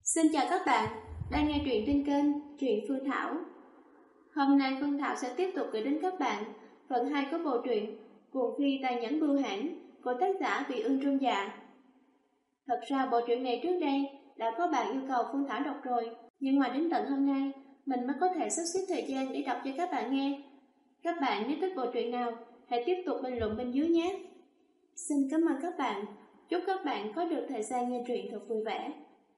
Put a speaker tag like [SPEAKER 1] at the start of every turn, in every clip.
[SPEAKER 1] Xin chào các bạn, đang nghe truyện trên kênh Truyện Phương Thảo. Hôm nay Phương Thảo sẽ tiếp tục gửi đến các bạn phần 2 của bộ truyện Cuồng Phi Tàn Nhẫn Bưu Hãn của tác giả Vị Ương Trung Dạ. Thật ra bộ truyện này trước đây đã có bạn yêu cầu Phương Thảo đọc rồi, nhưng mà đến tận hôm nay mình mới có thể sắp xếp thời gian để đọc cho các bạn nghe. Các bạn nếu thích bộ truyện nào, hãy tiếp tục bình luận bên dưới nhé. Xin cảm ơn các bạn, chúc các bạn có được thời gian nghe truyện thật vui vẻ.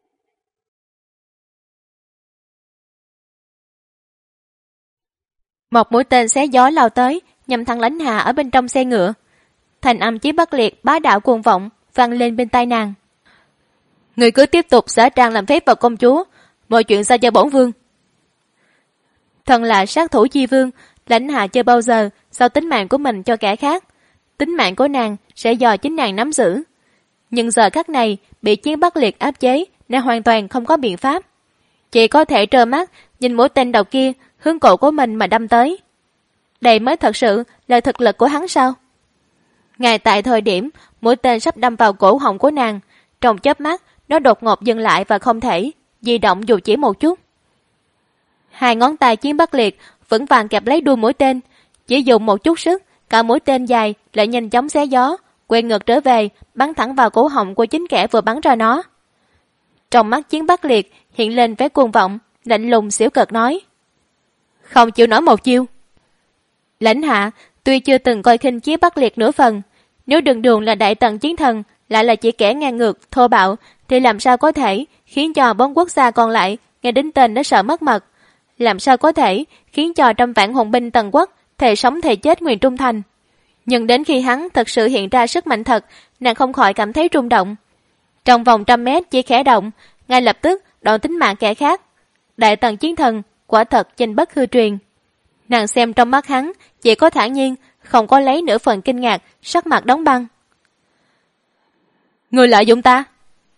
[SPEAKER 2] Một mũi tên xé gió lao tới, nhằm thẳng Lãnh Hà ở bên trong xe ngựa. Thành âm Chí Bắc Liệt bá đạo cuồng vọng vang lên bên tai nàng. Người cứ tiếp tục xả tràn làm phép vào công chúa, mọi chuyện giao cho bổn vương. Thần là sát thủ chi vương, Lãnh Hà chưa bao giờ giao tính mạng của mình cho kẻ khác. Tính mạng của nàng sẽ do chính nàng nắm giữ. Nhưng giờ khắc này bị Chí Bắc Liệt áp chế nên hoàn toàn không có biện pháp. Chỉ có thể trơ mắt nhìn mũi tên đầu kia hướng cổ của mình mà đâm tới. Đây mới thật sự là thực lực của hắn sao? Ngay tại thời điểm mũi tên sắp đâm vào cổ họng của nàng, trong chớp mắt nó đột ngột dừng lại và không thể di động dù chỉ một chút. Hai ngón tay Chiến Bắc Liệt vững vàng kẹp lấy đuôi mũi tên, chỉ dùng một chút sức, cả mũi tên dài lại nhanh chóng xé gió, quay ngược trở về, bắn thẳng vào cổ họng của chính kẻ vừa bắn ra nó. Trong mắt Chiến Bắc Liệt hiện lên vẻ cuồng vọng, lạnh lùng xỉu cợt nói: không chịu nổi một chiêu. Lãnh Hạ tuy chưa từng coi khinh Chí Bắc Liệt nửa phần, nếu đường đường là đại tần chiến thần lại là chỉ kẻ ngang ngược, thô bạo, thì làm sao có thể khiến cho 4 quốc gia còn lại nghe đến tên đã sợ mất mật, làm sao có thể khiến cho 100 vạn hùng binh tần quốc thề sống thề chết nguyện trung thành. Nhưng đến khi hắn thật sự hiện ra sức mạnh thật, nàng không khỏi cảm thấy rung động. Trong vòng 100 mét chỉ khẽ động, ngay lập tức đoạn tính mạng kẻ khác. Đại tần chiến thần quả thật chênh bất hư truyền. Nàng xem trong mắt hắn chỉ có thản nhiên, không có lấy nửa phần kinh ngạc, sắc mặt đóng băng. Người lợi dụng ta?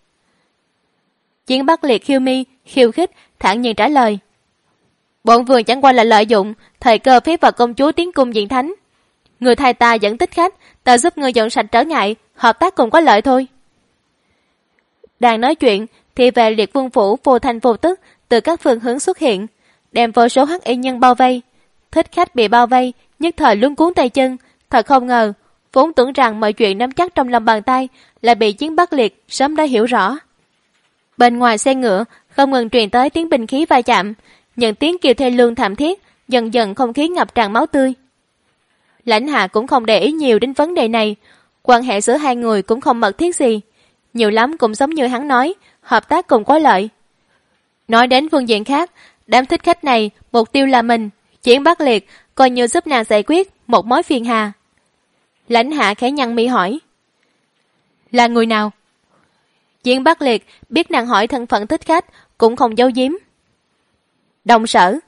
[SPEAKER 2] Chiến Bắc Liệt khiêu mi, khiêu khích, thản nhiên trả lời. Bọn vương chẳng qua là lợi dụng thời cơ phép vào công chúa tiến cung diện thánh. Người thay ta dẫn tích khách, ta giúp người dọn sạch trở ngại, hợp tác cùng có lợi thôi. Đang nói chuyện thì về Liệt Vương phủ vô thanh vô tức từ các phương hướng xuất hiện, đem vô số hắc y nhân bao vây. Thích khách bị bao vây nhất thời luống cuống tay chân, thật không ngờ, vốn tưởng rằng mọi chuyện nắm chắc trong lòng bàn tay lại bị Chiến Bắc Liệt sớm đã hiểu rõ. Bên ngoài xe ngựa không ngừng truyền tới tiếng binh khí va chạm, những tiếng kêu thê lương thảm thiết, dần dần không khí ngập tràn máu tươi. Lãnh Hạ cũng không để ý nhiều đến vấn đề này, quan hệ giữa hai người cũng không mật thiết gì, nhiều lắm cũng giống như hắn nói, hợp tác cùng có lợi. Nói đến phương diện khác, đám thích khách này mục tiêu là mình, Chiến Bắc Liệt coi như giúp nàng giải quyết một mối phiền hà. Lãnh Hạ khẽ nhăn mi hỏi: là người nào? Chiến Bắc Liệt biết nàng hỏi thân phận thích khách cũng không giấu giếm. Đông Sở.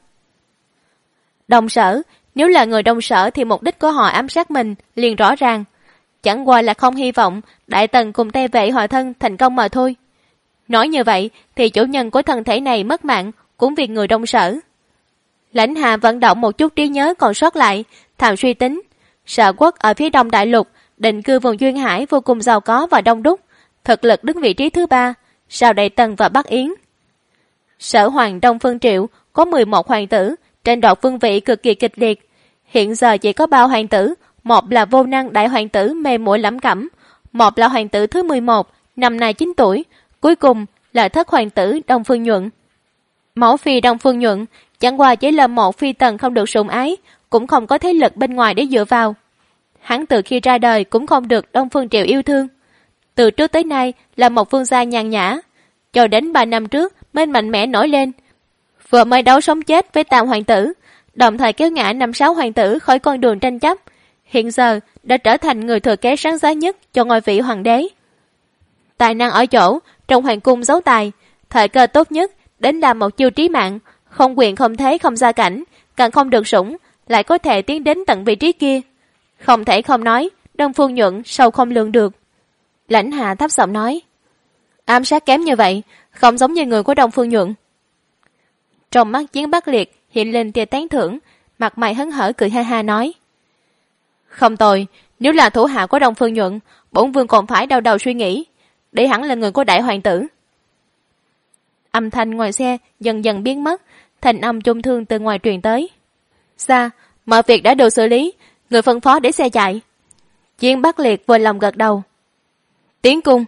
[SPEAKER 2] Đông Sở, nếu là người Đông Sở thì mục đích của họ ám sát mình liền rõ ràng, chẳng qua là không hy vọng Đại Tần cùng Tây Vệ hòa thân thành công mà thôi. Nói như vậy thì chủ nhân của thân thể này mất mạng cũng vì người Đông Sở. Lãnh Hạ vận động một chút trí nhớ còn sót lại, thầm suy tính, Sở quốc ở phía đông đại lục, định cư vùng duyên hải vô cùng giàu có và đông đúc, thực lực đứng vị trí thứ 3, sau Đại Tần và Bắc Yến. Sở hoàng Đông Phương Triệu có 11 hoàng tử, tranh đoạt vương vị cực kỳ kịch liệt. Hiện giờ chỉ có 3 hoàng tử, một là vô năng đại hoàng tử mê muội lẩm cẩm, một là hoàng tử thứ 11, năm nay 9 tuổi, cuối cùng là thất hoàng tử Đông Phương Nhuận. Mẫu phi Đông Phương Nhuận chẳng qua chỉ là một phi tần không được sủng ái, cũng không có thế lực bên ngoài để dựa vào. Hắn từ khi ra đời cũng không được Đông Phương Triệu yêu thương. Từ trước tới nay là một vương gia nhàn nhã, cho đến 3 năm trước mới mạnh mẽ nổi lên. Vừa mới đấu sống chết với Tam hoàng tử, đồng thời kéo ngã 5-6 hoàng tử khỏi con đường tranh chấp, hiện giờ đã trở thành người thừa kế sáng giá nhất cho ngôi vị hoàng đế. Tài năng ở chỗ trong hoàng cung giấu tài, thời cơ tốt nhất đến làm một chiêu trí mạng, không quyền không thế không gia cảnh, càng không được sủng, lại có thể tiến đến tận vị trí kia. Không thể không nói, Đông Phương Nhuận sâu không lường được. Lãnh Hạ thấp giọng nói: ám sát kém như vậy, không giống như người của Đông Phương Nhuận. Trong mắt Chiến Bắc Liệt hiện lên tia tán thưởng, mặt mày hớn hở cười ha ha nói: không tồi, nếu là thủ hạ của Đông Phương Nhuận, bổn vương còn phải đau đầu suy nghĩ, để hắn là người của đại hoàng tử. Âm thanh ngoài xe dần dần biến mất, thanh âm trung thương từ ngoài truyền tới. Xa, mọi việc đã được xử lý, người phân phó để xe chạy. Chiến Bắc Liệt vui lòng gật đầu. Tiến cung.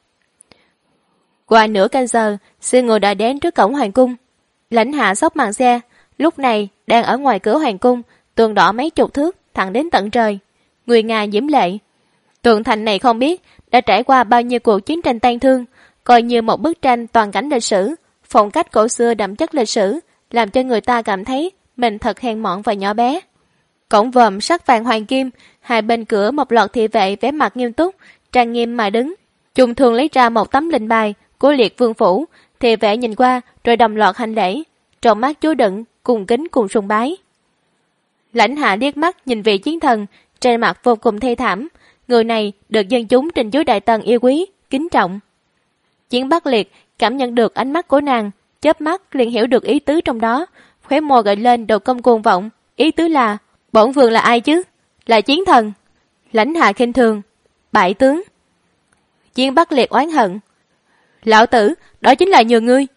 [SPEAKER 2] Qua nửa canh giờ, xe ngựa đã đến trước cổng hoàng cung. Lãnh Hạ xốc màn xe, lúc này đang ở ngoài cửa hoàng cung, tường đỏ mấy chục thước thẳng đến tận trời. Người Nga diễm lệ. Tường thành này không biết đã trải qua bao nhiêu cuộc chiến tranh tan thương, coi như một bức tranh toàn cảnh lịch sử, phong cách cổ xưa đậm chất lịch sử, làm cho người ta cảm thấy mình thật hèn mọn và nhỏ bé. Cổng vòm sắc vàng hoàng kim, hai bên cửa một loạt thị vệ vẻ mặt nghiêm túc, trang nghiêm mà đứng. Trung thường lấy ra một tấm lệnh bài của Liệt Vương phủ, thị vệ nhìn qua rồi đồng loạt hành lễ, trong mắt chứa đựng cùng kính cùng sùng bái. Lãnh Hạ liếc mắt nhìn vị chiến thần, trên mặt vô cùng thê thảm. Người này được dân chúng trên dưới Đại Tần yêu quý, kính trọng. Chiến Bắc Liệt cảm nhận được ánh mắt của nàng, chớp mắt liền hiểu được ý tứ trong đó, khóe môi gợi lên độ cong cuồng vọng, ý tứ là bổn vương là ai chứ? Là chiến thần. Lãnh Hạ khinh thường, bại tướng. Chiến Bắc Liệt oán hận, lão tử, đó chính là nhường ngươi.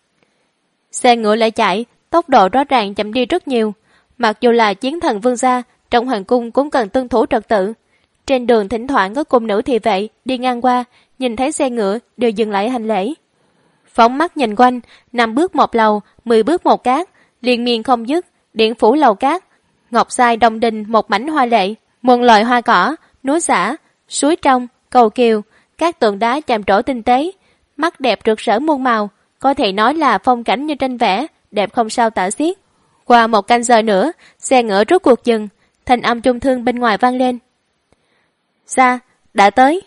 [SPEAKER 2] Xe ngựa lại chạy, tốc độ rõ ràng chậm đi rất nhiều. Mặc dù là chiến thần vương gia, trong hoàng cung cũng cần tuân thủ trật tự. Trên đường thỉnh thoảng có cung nữ thị vệ đi ngang qua, nhìn thấy xe ngựa đều dừng lại hành lễ. Phóng mắt nhìn quanh, 5 bước một lầu, 10 bước một cát, liên miên không dứt, điện phủ lầu cát, ngọc sai đồng đình một mảnh hoa lệ, muôn loài hoa cỏ, núi xả, suối trong, cầu kiều, các tượng đá chạm trổ tinh tế, mắt đẹp rực rỡ muôn màu, có thể nói là phong cảnh như tranh vẽ, đẹp không sao tả xiết. Qua một canh giờ nữa, xe ngựa rốt cuộc dừng, thanh âm trung thương bên ngoài vang lên. Xa, đã tới.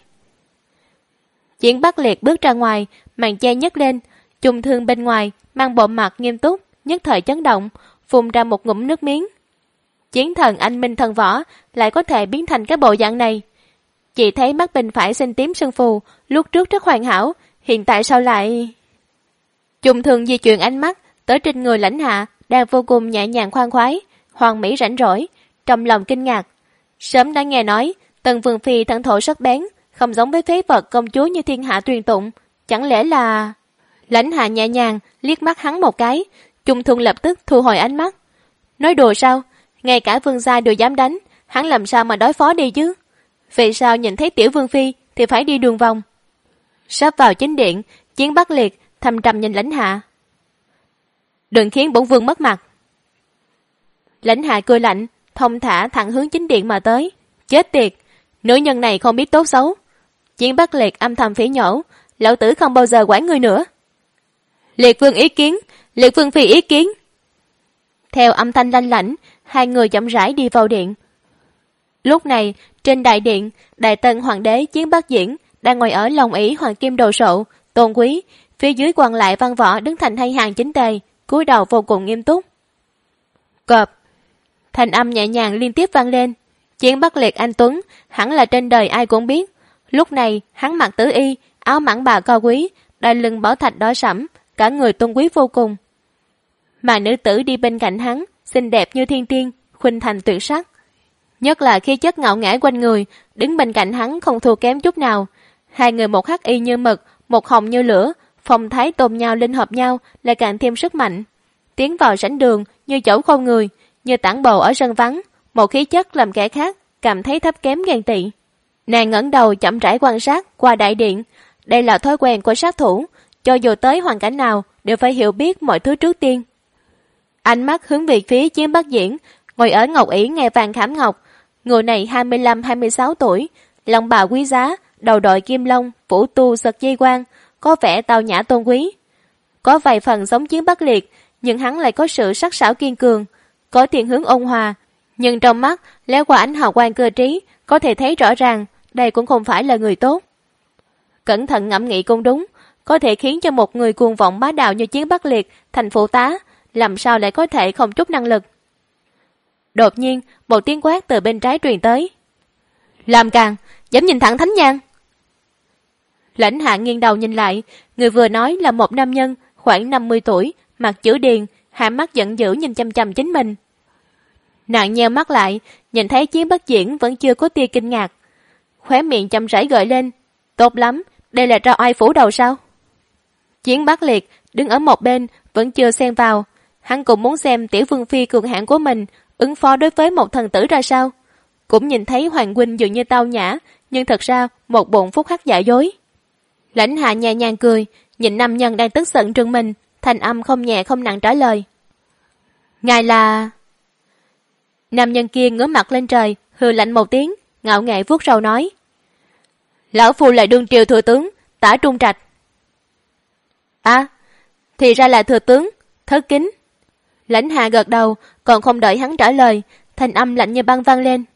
[SPEAKER 2] Chiến Bắc Liệt bước ra ngoài, màn che nhấc lên, trung thương bên ngoài mang bộ mặt nghiêm túc, nhất thời chấn động, phun ra một ngụm nước miếng. Chiến thần anh minh thần võ lại có thể biến thành cái bộ dạng này. Chỉ thấy mắt bên phải xanh tím sưng phù, lúc trước rất hoàn hảo, hiện tại sao lại... Trung thương di chuyển ánh mắt tới trên người Lãnh Hạ đang vô cùng nhẹ nhàng khoan khoái, hoàn mỹ rảnh rỗi, trong lòng kinh ngạc. Sớm đã nghe nói Tần Vương phi thân thổ sắc bén, không giống với phế vật công chúa như thiên hạ truyền tụng, chẳng lẽ là... Lãnh Hạ nhẹ nhàng liếc mắt hắn một cái, Trung thương lập tức thu hồi ánh mắt. Nói đùa sao? Ngay cả vương gia đều dám đánh, hắn làm sao mà đối phó đi chứ? Vì sao nhìn thấy tiểu vương phi thì phải đi đường vòng? Sắp vào chính điện, Chiến Bắc Liệt thầm trầm nhìn Lãnh Hạ. Đừng khiến bổn vương mất mặt. Lãnh Hạ cười lạnh, thông thả thẳng hướng chính điện mà tới. Chết tiệt, nữ nhân này không biết tốt xấu. Chiến Bắc Liệt âm thầm phỉ nhổ, lão tử không bao giờ quản ngươi nữa. Liệt vương ý kiến, Liệt vương phi ý kiến. Theo âm thanh lanh lảnh, hai người chậm rãi đi vào điện. Lúc này, trên đại điện, Đại Tần hoàng đế Chiến Bắc Diễn đang ngồi ở long ỷ hoàng kim đồ sộ, tôn quý, phía dưới quan lại văn võ đứng thành hai hàng chính tề, cúi đầu vô cùng nghiêm túc. Cọp. Thành âm nhẹ nhàng liên tiếp vang lên. Chiến Bắc Liệt anh tuấn, hẳn là trên đời ai cũng biết. Lúc này, hắn mặc tử y, áo mãng bà cao quý, đai lưng bảo thạch đỏ sẫm, cả người tôn quý vô cùng. Mà nữ tử đi bên cạnh hắn, xinh đẹp như thiên tiên, khuynh thành tuyệt sắc. Nhất là khí chất ngạo nghễ quanh người, đứng bên cạnh hắn không thua kém chút nào. Hai người một hắc y như mực, một hồng như lửa, phong thái tôn nhau linh hợp nhau lại càng thêm sức mạnh. Tiến vào sảnh đường như chỗ không người, như tản bầu ở sân vắng, một khí chất làm kẻ khác cảm thấy thấp kém ghen tị. Nàng ngẩng đầu chậm rãi quan sát qua đại điện, đây là thói quen của sát thủ, cho dù tới hoàn cảnh nào đều phải hiểu biết mọi thứ trước tiên. Ánh mắt hướng về phía Chiến Bắc Diễn, ngồi ở ngọc ỷ nghe vàng khảm ngọc. Người này 25-26 tuổi, lông bào quý giá, đầu đội kim long, phủ tu sật dây quang, có vẻ tao nhã tôn quý. Có vài phần giống Chiến Bắc Liệt, nhưng hắn lại có sự sắc sảo kiên cường, có thiên hướng ôn hòa, nhưng trong mắt lóe qua ánh hào quang cơ trí, có thể thấy rõ ràng đây cũng không phải là người tốt. Cẩn thận ngẫm nghĩ cũng đúng, có thể khiến cho một người cuồng vọng bá đạo như Chiến Bắc Liệt thành phụ tá, làm sao lại có thể không chút năng lực. Đột nhiên, một tiếng quát từ bên trái truyền tới. Làm càng, dám nhìn thẳng thánh nhang. Lãnh Hạ nghiêng đầu nhìn lại, người vừa nói là một nam nhân khoảng 50 tuổi, mặt chữ điền, hạ mắt giận dữ nhìn chăm chăm chính mình. Nàng nheo mắt lại, nhìn thấy Chiến Bắc Diễn vẫn chưa có tia kinh ngạc. Khóe miệng chậm rãi gợi lên. Tốt lắm, đây là ra oai phủ đầu sao? Chiến Bắc Liệt đứng ở một bên vẫn chưa xen vào. Hắn cũng muốn xem tiểu vương phi cường hãn của mình ứng phó đối với một thần tử ra sao. Cũng nhìn thấy Hoàng huynh dường như tao nhã, nhưng thật ra một bụng phúc hắc giả dối. Lãnh Hạ nhẹ nhàng cười, nhìn nam nhân đang tức giận trừng mình, thanh âm không nhẹ không nặng trả lời. Ngài là... Nam nhân kia ngửa mặt lên trời, hừ lạnh một tiếng, ngạo nghễ vuốt râu nói. Lão phu là đương triều thừa tướng, Tả Trung Trạch. À, thì ra là thừa tướng, thất kính. Lãnh Hạ gật đầu, còn không đợi hắn trả lời, thanh âm lạnh như băng vang lên.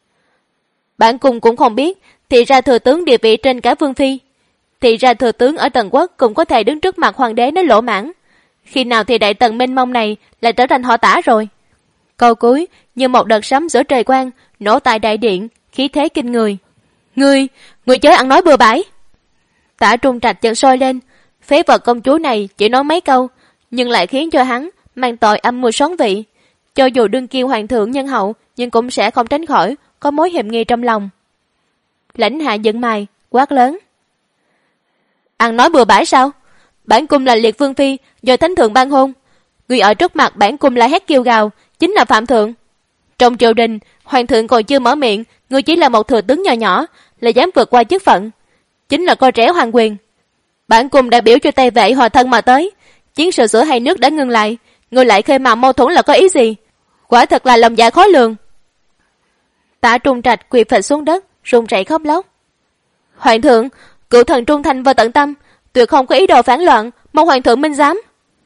[SPEAKER 2] Bản cung cũng không biết, thì ra thừa tướng địa vị trên cả vương phi. Thì ra thừa tướng ở Tần Quốc cũng có thể đứng trước mặt hoàng đế nói lỗ mãn. Khi nào thì đại tần mênh mông này lại trở thành họ Tả rồi. Câu cuối như một đợt sấm giữa trời quang, nổ tại đại điện, khí thế kinh người. Người chớ ăn nói bừa bãi. Tả Trung Trạch chợt sôi lên, phế vật công chúa này chỉ nói mấy câu, nhưng lại khiến cho hắn mang tội âm mưu xoắn vị. Cho dù đương kiêu hoàng thượng nhân hậu, nhưng cũng sẽ không tránh khỏi có mối hiểm nghi trong lòng. Lãnh Hạ giận mày, quát lớn. Ăn nói bừa bãi sao? Bản cung là liệt vương phi do thánh thượng ban hôn. Người ở trước mặt bản cung lại hét kêu gào, chính là phạm thượng. Trong triều đình, hoàng thượng còn chưa mở miệng, người chỉ là một thừa tướng nhỏ nhỏ, lại dám vượt qua chức phận, chính là coi rẻ hoàng quyền. Bản cung đại biểu cho Tây Vệ hòa thân mà tới, chiến sự giữa hai nước đã ngừng lại, người lại khơi mào mâu thuẫn là có ý gì? Quả thật là lòng dạ khó lường. Tả Trung Trạch quỳ phịch xuống đất, run rẩy khóc lóc. Hoàng thượng, cựu thần trung thành và tận tâm, tuyệt không có ý đồ phản loạn, mong hoàng thượng minh giám.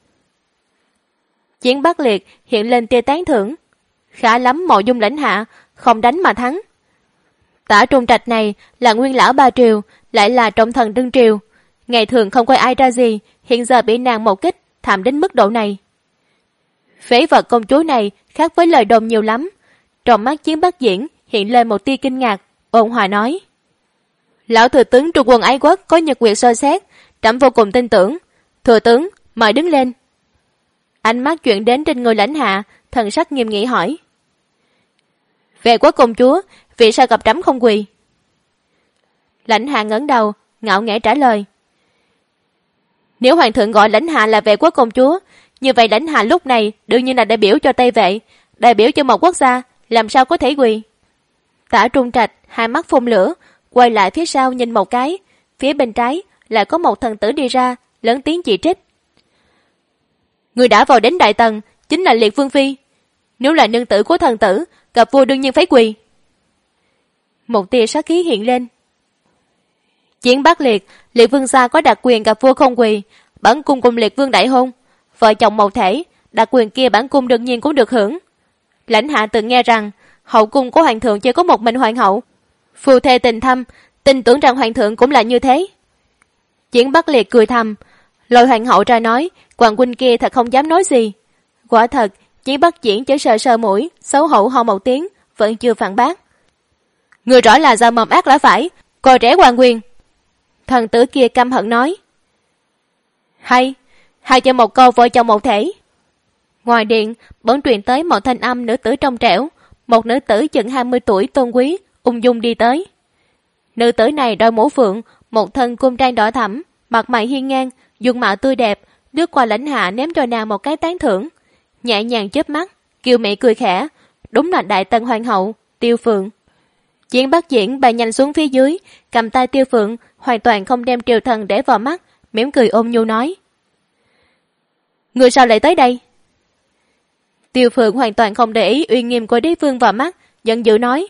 [SPEAKER 2] Chiến Bắc Liệt hiện lên tia tán thưởng. Khá lắm mộ dung Lãnh Hạ, không đánh mà thắng. Tả Trung Trạch này là nguyên lão ba triều, lại là trọng thần đương triều. Ngày thường không coi ai ra gì, hiện giờ bị nàng một kích, thảm đến mức độ này. Phế vật công chúa này khác với lời đồn nhiều lắm. Trong mắt Chiến Bắc Diễn hiện lên một tia kinh ngạc, ôn hòa nói. Lão thừa tướng Trung Quân Ái Quốc có nhật nguyệt soi xét, trẫm vô cùng tin tưởng. Thừa tướng, mời đứng lên. Ánh mắt chuyển đến trên người Lãnh Hạ, thần sắc nghiêm nghị hỏi. Về quốc công chúa, vì sao gặp trẫm không quỳ? Lãnh Hạ ngẩng đầu, ngạo nghễ trả lời. Nếu hoàng thượng gọi Lãnh Hạ là về quốc công chúa, như vậy Lãnh Hạ lúc này đương nhiên là đại biểu cho Tây Vệ, đại biểu cho một quốc gia, làm sao có thể quỳ? Tả Trung Trạch hai mắt phun lửa, quay lại phía sau nhìn một cái, phía bên trái lại có một thần tử đi ra, lớn tiếng chỉ trích. Người đã vào đến đại tần chính là liệt vương phi, nếu là nương tử của thần tử, gặp vua đương nhiên phải quỳ. Một tia sát khí hiện lên. Chiến Bắc Liệt, liệt vương gia có đặc quyền gặp vua không quỳ, bản cung cùng liệt vương đại hôn, vợ chồng một thể, đặc quyền kia bản cung đương nhiên cũng được hưởng. Lãnh Hạ từng nghe rằng hậu cung của hoàng thượng chỉ có một mình hoàng hậu, phu thê tình thâm, tin tưởng rằng hoàng thượng cũng là như thế. Chiến Bắc Liệt cười thầm, lôi hoàng hậu ra nói, hoàng huynh kia thật không dám nói gì. Quả thật, Chiến Bắc Diễn chỉ sờ sờ mũi, xấu hổ ho một tiếng, vẫn chưa phản bác. Người rõ là do mầm ác lẽ phải, coi rẻ hoàng quyền. Thần tử kia căm hận nói. Hay cho một câu vợ chồng một thể. Ngoài điện, bỗng truyền tới một thanh âm nữ tử trong trẻo, một nữ tử chừng 20 tuổi tôn quý, ung dung đi tới. Nữ tử này đội mũ phượng, một thân cung trang đỏ thẫm, mặt mày hiên ngang, dung mạo tươi đẹp, lướt qua Lãnh Hạ ném cho nàng một cái tán thưởng, nhẹ nhàng chớp mắt, kiều mỹ cười khẽ, đúng là đại tần hoàng hậu Tiêu Phượng. Chiến Bắc Diễn bay nhanh xuống phía dưới, cầm tay Tiêu Phượng, hoàn toàn không đem triều thần để vào mắt, mỉm cười ôn nhu nói. Người sao lại tới đây? Tiêu Phượng hoàn toàn không để ý uy nghiêm của đế vương vào mắt, giận dữ nói.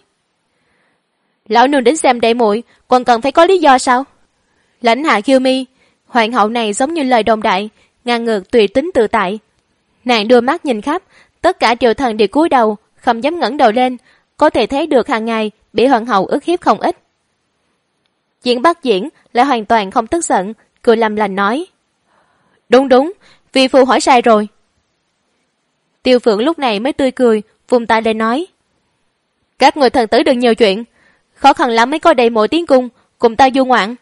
[SPEAKER 2] Lão nương đến xem đệ muội, còn cần phải có lý do sao? Lãnh Hạ khiêu mi, hoàng hậu này giống như lời đồn đại, ngang ngược tùy tính tự tại. Nàng đưa mắt nhìn khắp, tất cả triều thần đều cúi đầu, không dám ngẩng đầu lên, có thể thấy được hàng ngày bị hoàng hậu ức hiếp không ít. Chiến Bắc Diễn lại hoàn toàn không tức giận, cười làm lành nói. Đúng, vì phu hỏi sai rồi. Tiêu Phượng lúc này mới tươi cười, vùng tay lên nói. Các người thần tử đừng nhiều chuyện, khó khăn lắm mới có đầy mỗi tiếng cung, cùng ta du ngoạn.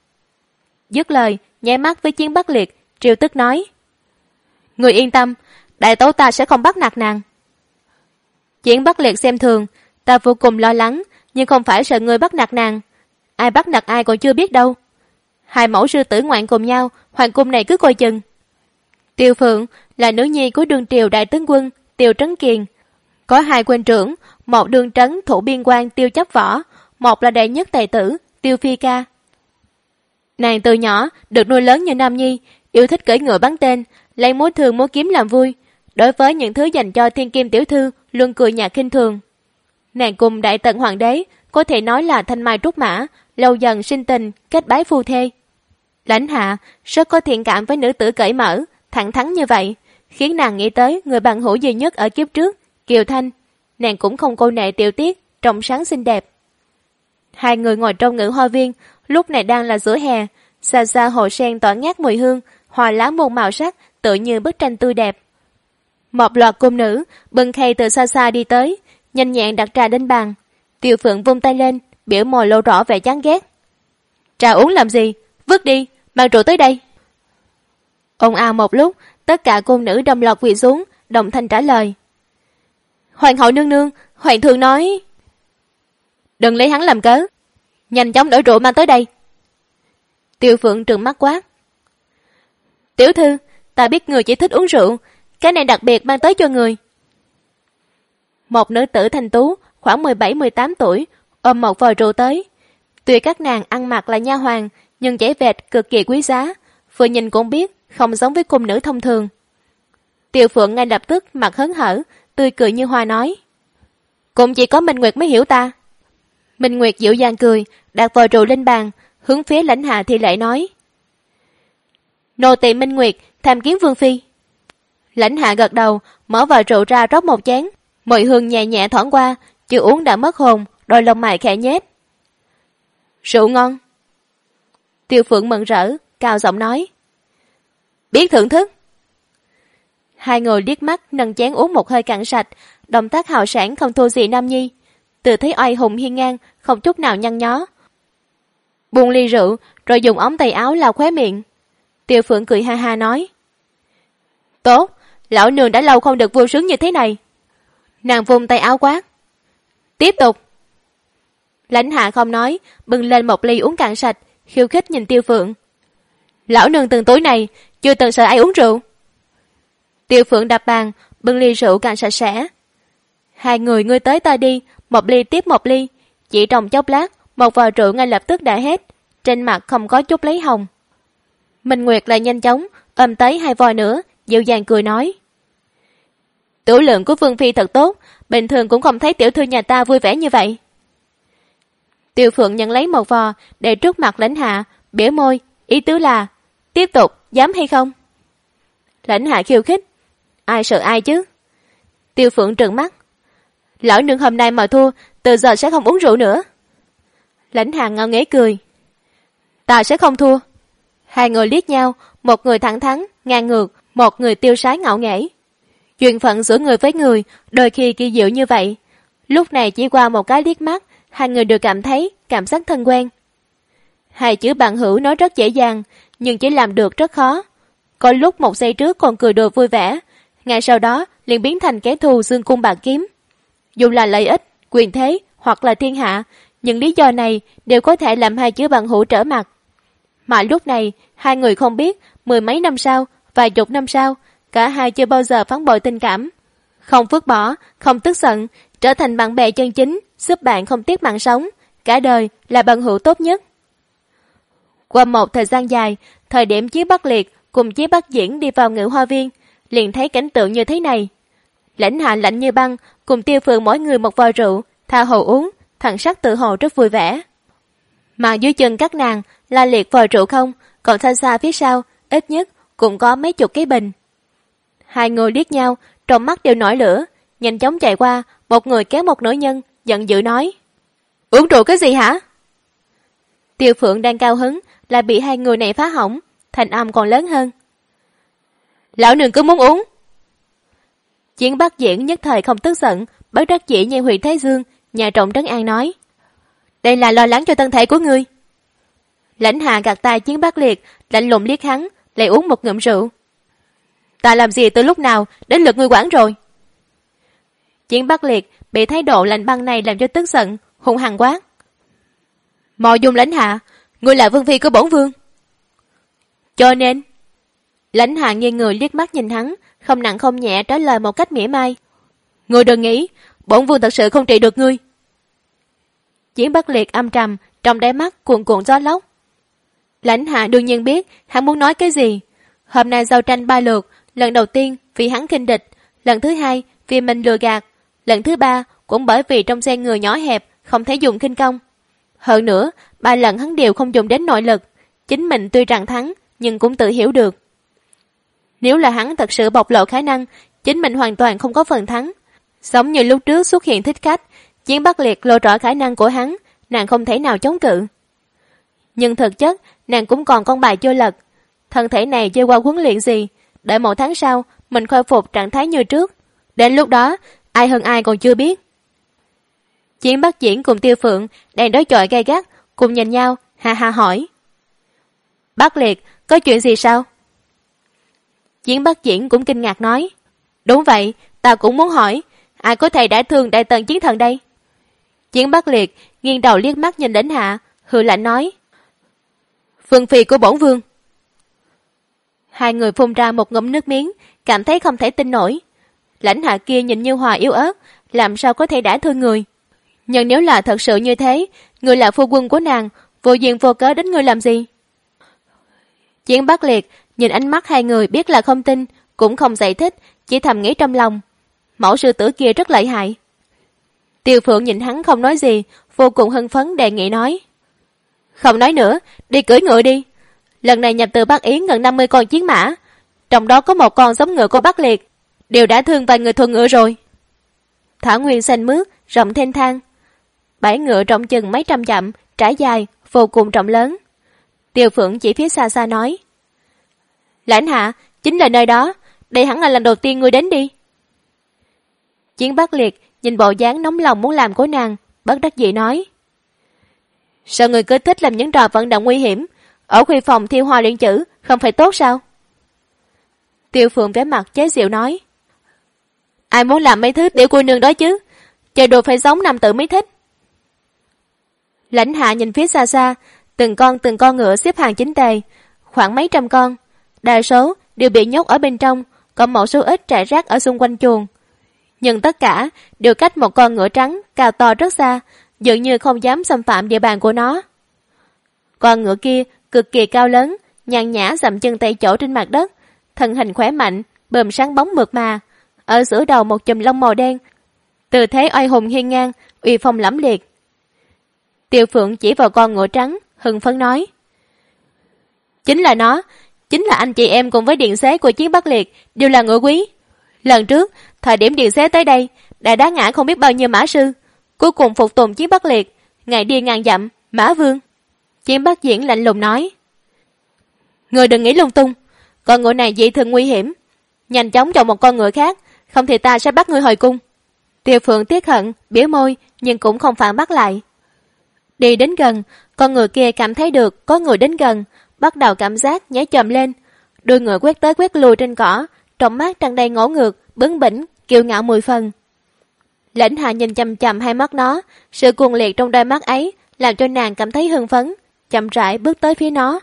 [SPEAKER 2] Dứt lời, nháy mắt với Chiến Bắc Liệt, triều tức nói. Người yên tâm, đại tấu ta sẽ không bắt nạt nàng. Chiến Bắc Liệt xem thường, ta vô cùng lo lắng, nhưng không phải sợ người bắt nạt nàng. Ai bắt nạt ai còn chưa biết đâu. Hai mẫu sư tử ngoạn cùng nhau, hoàng cung này cứ coi chừng. Tiêu Phượng là nữ nhi của đương triều đại tướng quân Tiêu Trấn Kiền, có hai huynh trưởng, một đương trấn thủ biên quan Tiêu Chấp Võ, một là đệ nhất tài tử Tiêu Phi Ca. Nàng từ nhỏ được nuôi lớn như nam nhi, yêu thích cưỡi ngựa bắn tên, lấy múa thương múa kiếm làm vui. Đối với những thứ dành cho thiên kim tiểu thư luôn cười nhạt khinh thường. Nàng cùng đại tần hoàng đế có thể nói là thanh mai trúc mã, lâu dần sinh tình, kết bái phu thê. Lãnh Hạ rất có thiện cảm với nữ tử cởi mở, thẳng thắn như vậy, khiến nàng nghĩ tới người bạn hữu duy nhất ở kiếp trước, Kiều Thanh. Nàng cũng không cô nệ tiểu tiết, trong sáng xinh đẹp. Hai người ngồi trong ngự hoa viên, lúc này đang là giữa hè, xa xa hồ sen tỏa ngát mùi hương, hoa lá muôn màu sắc, tự như bức tranh tươi đẹp. Một loạt cung nữ bưng khay từ xa xa đi tới, nhanh nhẹn đặt trà lên bàn. Tiêu Phượng vung tay lên, biểu môi lộ rõ vẻ chán ghét. Trà uống làm gì? Vứt đi, mang rượu tới đây. Ồn ào một lúc, tất cả cung nữ đồng loạt quỳ xuống, đồng thanh trả lời. Hoàng hậu nương nương, hoàng thượng nói. Đừng lấy hắn làm cớ, nhanh chóng đổ rượu mang tới đây. Tiêu Phượng trừng mắt quát. Tiểu thư, ta biết người chỉ thích uống rượu, cái này đặc biệt mang tới cho người. Một nữ tử thanh tú, khoảng 17-18 tuổi, ôm một vò rượu tới. Tuy các nàng ăn mặc là nha hoàn, nhưng giấy vẹt cực kỳ quý giá, vừa nhìn cũng biết không giống với cung nữ thông thường. Tiêu Phượng ngay lập tức mặt hớn hở, tươi cười như hoa nói. Cũng chỉ có Minh Nguyệt mới hiểu ta. Minh Nguyệt dịu dàng cười, đặt vò rượu lên bàn, hướng phía Lãnh Hạ thi lễ nói. Nô tỳ Minh Nguyệt, tham kiến vương phi. Lãnh Hạ gật đầu, mở vò rượu ra rót một chén, mùi hương nhẹ nhẹ thoảng qua, chưa uống đã mất hồn, đôi lông mày khẽ nhếch. Rượu ngon. Tiêu Phượng mừng rỡ, cao giọng nói. Biết thưởng thức. Hai người liếc mắt nâng chén uống một hơi cạn sạch, động tác hào sảng không thua gì nam nhi. Tự thấy oai hùng hiên ngang, không chút nào nhăn nhó. Buông ly rượu, rồi dùng ống tay áo lau khóe miệng. Tiêu Phượng cười ha ha nói. Tốt, lão nương đã lâu không được vui sướng như thế này. Nàng vung tay áo quát. Tiếp tục. Lãnh Hạ không nói, bưng lên một ly uống cạn sạch, khiêu khích nhìn Tiêu Phượng. Lão nương từng tối này, chưa từng sợ ai uống rượu. Tiêu Phượng đập bàn, bưng ly rượu cạn sạch sẽ. Hai người ngươi tới ta đi, một ly tiếp một ly. Chỉ trong chốc lát, một vò rượu ngay lập tức đã hết, trên mặt không có chút lấy hồng. Minh Nguyệt lại nhanh chóng, ôm tới hai vò nữa, dịu dàng cười nói. Tửu lượng của Vương Phi thật tốt, bình thường cũng không thấy tiểu thư nhà ta vui vẻ như vậy. Tiêu Phượng nhận lấy một vò, để trước mặt Lãnh Hạ, bỉa môi, ý tứ là, tiếp tục, dám hay không? Lãnh Hạ khiêu khích, ai sợ ai chứ? Tiêu Phượng trừng mắt, lão nương hôm nay mà thua, từ giờ sẽ không uống rượu nữa. Lãnh Hạ ngạo nghễ cười, ta sẽ không thua. Hai người liếc nhau, một người thẳng thắn, ngang ngược, một người tiêu sái ngạo nghễ. Duyên phận giữa người với người, đôi khi kỳ diệu như vậy. Lúc này chỉ qua một cái liếc mắt, hai người đều cảm thấy cảm giác thân quen. Hai chữ bạn hữu nói rất dễ dàng, nhưng chỉ làm được rất khó. Có lúc một giây trước còn cười đùa vui vẻ, ngay sau đó liền biến thành kẻ thù dương cung bạc kiếm. Dù là lợi ích, quyền thế hoặc là thiên hạ, những lý do này đều có thể làm hai chữ bạn hữu trở mặt. Mà lúc này, hai người không biết mười mấy năm sau, vài chục năm sau, cả hai chưa bao giờ phản bội tình cảm. Không vứt bỏ, không tức giận, trở thành bạn bè chân chính, giúp bạn không tiếc mạng sống, cả đời là bạn hữu tốt nhất. Qua một thời gian dài, thời điểm Chí Bắc Liệt cùng Chí Bắc Diễn đi vào ngự hoa viên, liền thấy cảnh tượng như thế này. Lãnh Hạ lạnh như băng, cùng Tiêu Phượng mỗi người một vò rượu, tha hồ uống, thần sắc tự hồ rất vui vẻ. Mà dưới chân các nàng là liệt vò rượu không, còn xa xa phía sau, ít nhất cũng có mấy chục cái bình. Hai người liếc nhau, trong mắt đều nổi lửa, nhanh chóng chạy qua, một người kéo một nữ nhân, giận dữ nói. Uống rượu cái gì hả? Tiêu Phượng đang cao hứng, lại bị hai người này phá hỏng, thành âm còn lớn hơn. Lão nương cứ muốn uống. Chiến Bắc Diễn nhất thời không tức giận, bất đắc dĩ như Huyền Thái Dương, nhà trọng trấn an nói. Đây là lo lắng cho thân thể của ngươi. Lãnh Hạ gạt tay Chiến Bắc Liệt, lạnh lùng liếc hắn, lại uống một ngụm rượu. Ta làm gì từ lúc nào, đến lượt ngươi quản rồi. Chiến Bắc Liệt bị thái độ lạnh băng này làm cho tức giận, hung hăng quát. Mò dung Lãnh Hạ, ngươi là vương phi của bổn vương, Cho nên... Lãnh Hạ nghiêng người liếc mắt nhìn hắn, không nặng không nhẹ trả lời một cách mỉa mai. Ngươi đừng nghĩ, bổn vương thật sự không trị được ngươi. Chiến Bất Liệt âm trầm, trong đáy mắt cuồn cuộn gió lốc. Lãnh Hạ đương nhiên biết hắn muốn nói cái gì. Hôm nay giao tranh 3 lượt, lần đầu tiên vì hắn khinh địch, lần thứ 2 vì mình lừa gạt, lần thứ 3 cũng bởi vì trong xe người nhỏ hẹp không thể dùng khinh công. Hơn nữa, 3 lần hắn đều không dùng đến nội lực. Chính mình tuy rằng thắng, nhưng cũng tự hiểu được. Nếu là hắn thật sự bộc lộ khả năng, chính mình hoàn toàn không có phần thắng. Giống như lúc trước xuất hiện thích khách, Chiến Bắc Liệt lộ rõ khả năng của hắn, nàng không thể nào chống cự. Nhưng thực chất, nàng cũng còn con bài chưa lật. Thân thể này chưa qua huấn luyện gì, đợi 1 tháng sau, mình khôi phục trạng thái như trước. Đến lúc đó, ai hơn ai còn chưa biết. Chiến Bắc Diễn cùng Tiêu Phượng đang đối chọi gay gắt, cùng nhìn nhau, ha ha hỏi. Bắc Liệt, có chuyện gì sao? Chiến Bắc Diễn cũng kinh ngạc nói. Đúng vậy, ta cũng muốn hỏi, ai có thể đã thương Đại Tần Chiến Thần đây? Chiến Bắc Liệt nghiêng đầu liếc mắt nhìn Lãnh Hạ, hừ lạnh nói. Phương phi của bổn vương. Hai người phun ra một ngụm nước miếng, cảm thấy không thể tin nổi. Lãnh Hạ kia nhìn như hòa yếu ớt, làm sao có thể đã thương người? Nhưng nếu là thật sự như thế, người là phu quân của nàng, vô duyên vô cớ đến người làm gì? Chiến Bắc Liệt nhìn ánh mắt hai người biết là không tin, cũng không giải thích, chỉ thầm nghĩ trong lòng. Mẫu sư tử kia rất lợi hại. Tiêu Phượng nhìn hắn không nói gì, vô cùng hưng phấn đề nghị nói. Không nói nữa, đi cưỡi ngựa đi. Lần này nhập từ Bắc Yến gần 50 con chiến mã, trong đó có 1 con giống ngựa của Bắc Liệt, đều đã thương vài người thuần ngựa rồi. Thảo nguyên xanh mướt, rộng thênh thang. Bãi ngựa rộng chừng mấy trăm dặm, trải dài, vô cùng rộng lớn. Tiêu Phượng chỉ phía xa xa nói. Lãnh Hạ, chính là nơi đó, đây hẳn là lần đầu tiên ngươi đến đi. Chiến Bắc Liệt nhìn bộ dáng nóng lòng muốn làm của nàng, bất đắc dĩ nói. Sao người cứ thích làm những trò vận động nguy hiểm, ở khuy phòng thiêu hoa luyện chữ, không phải tốt sao? Tiêu Phượng vẻ mặt chế giễu nói. Ai muốn làm mấy thứ tiểu cô nương đó chứ, chơi đồ phải giống nam tử mới thích. Lãnh Hạ nhìn phía xa xa, từng con ngựa xếp hàng chỉnh tề, khoảng mấy trăm con, đa số đều bị nhốt ở bên trong, còn một số ít rải rác ở xung quanh chuồng. Nhưng tất cả đều cách một con ngựa trắng cao to rất xa, dường như không dám xâm phạm địa bàn của nó. Con ngựa kia cực kỳ cao lớn, nhàn nhã dậm chân tại chỗ trên mặt đất, thân hình khỏe mạnh, bờm sáng bóng mượt mà, ở giữa đầu một chùm lông màu đen, tư thế oai hùng hiên ngang, uy phong lẫm liệt. Tiêu Phượng chỉ vào con ngựa trắng, hưng phấn nói. Chính là nó, chính là anh chị em cùng với điện xế của Chiến Bắc Liệt, đều là ngựa quý. Lần trước, thời điểm điện xế tới đây, đã đá ngã không biết bao nhiêu mã sư, cuối cùng phục tùng Chiến Bắc Liệt, ngày đi ngàn dặm, mã vương. Chiến Bắc Diễn lạnh lùng nói. Người đừng nghĩ lung tung, con ngựa này dị thường nguy hiểm, nhanh chóng chọn một con ngựa khác, không thì ta sẽ bắt ngươi hồi cung. Tiêu Phượng tiếc hận, biểu môi, nhưng cũng không phản bác lại. Đi đến gần, con ngựa kia cảm thấy được có người đến gần, bắt đầu cảm giác nhảy chồm lên, đuôi ngựa quét tới quét lui trên cỏ, trong mắt tràn đầy ngỗ ngược, bướng bỉnh, kiêu ngạo 10 phần. Lãnh Hạ nhìn chằm chằm hai mắt nó, sự cuồng liệt trong đôi mắt ấy làm cho nàng cảm thấy hưng phấn, chậm rãi bước tới phía nó.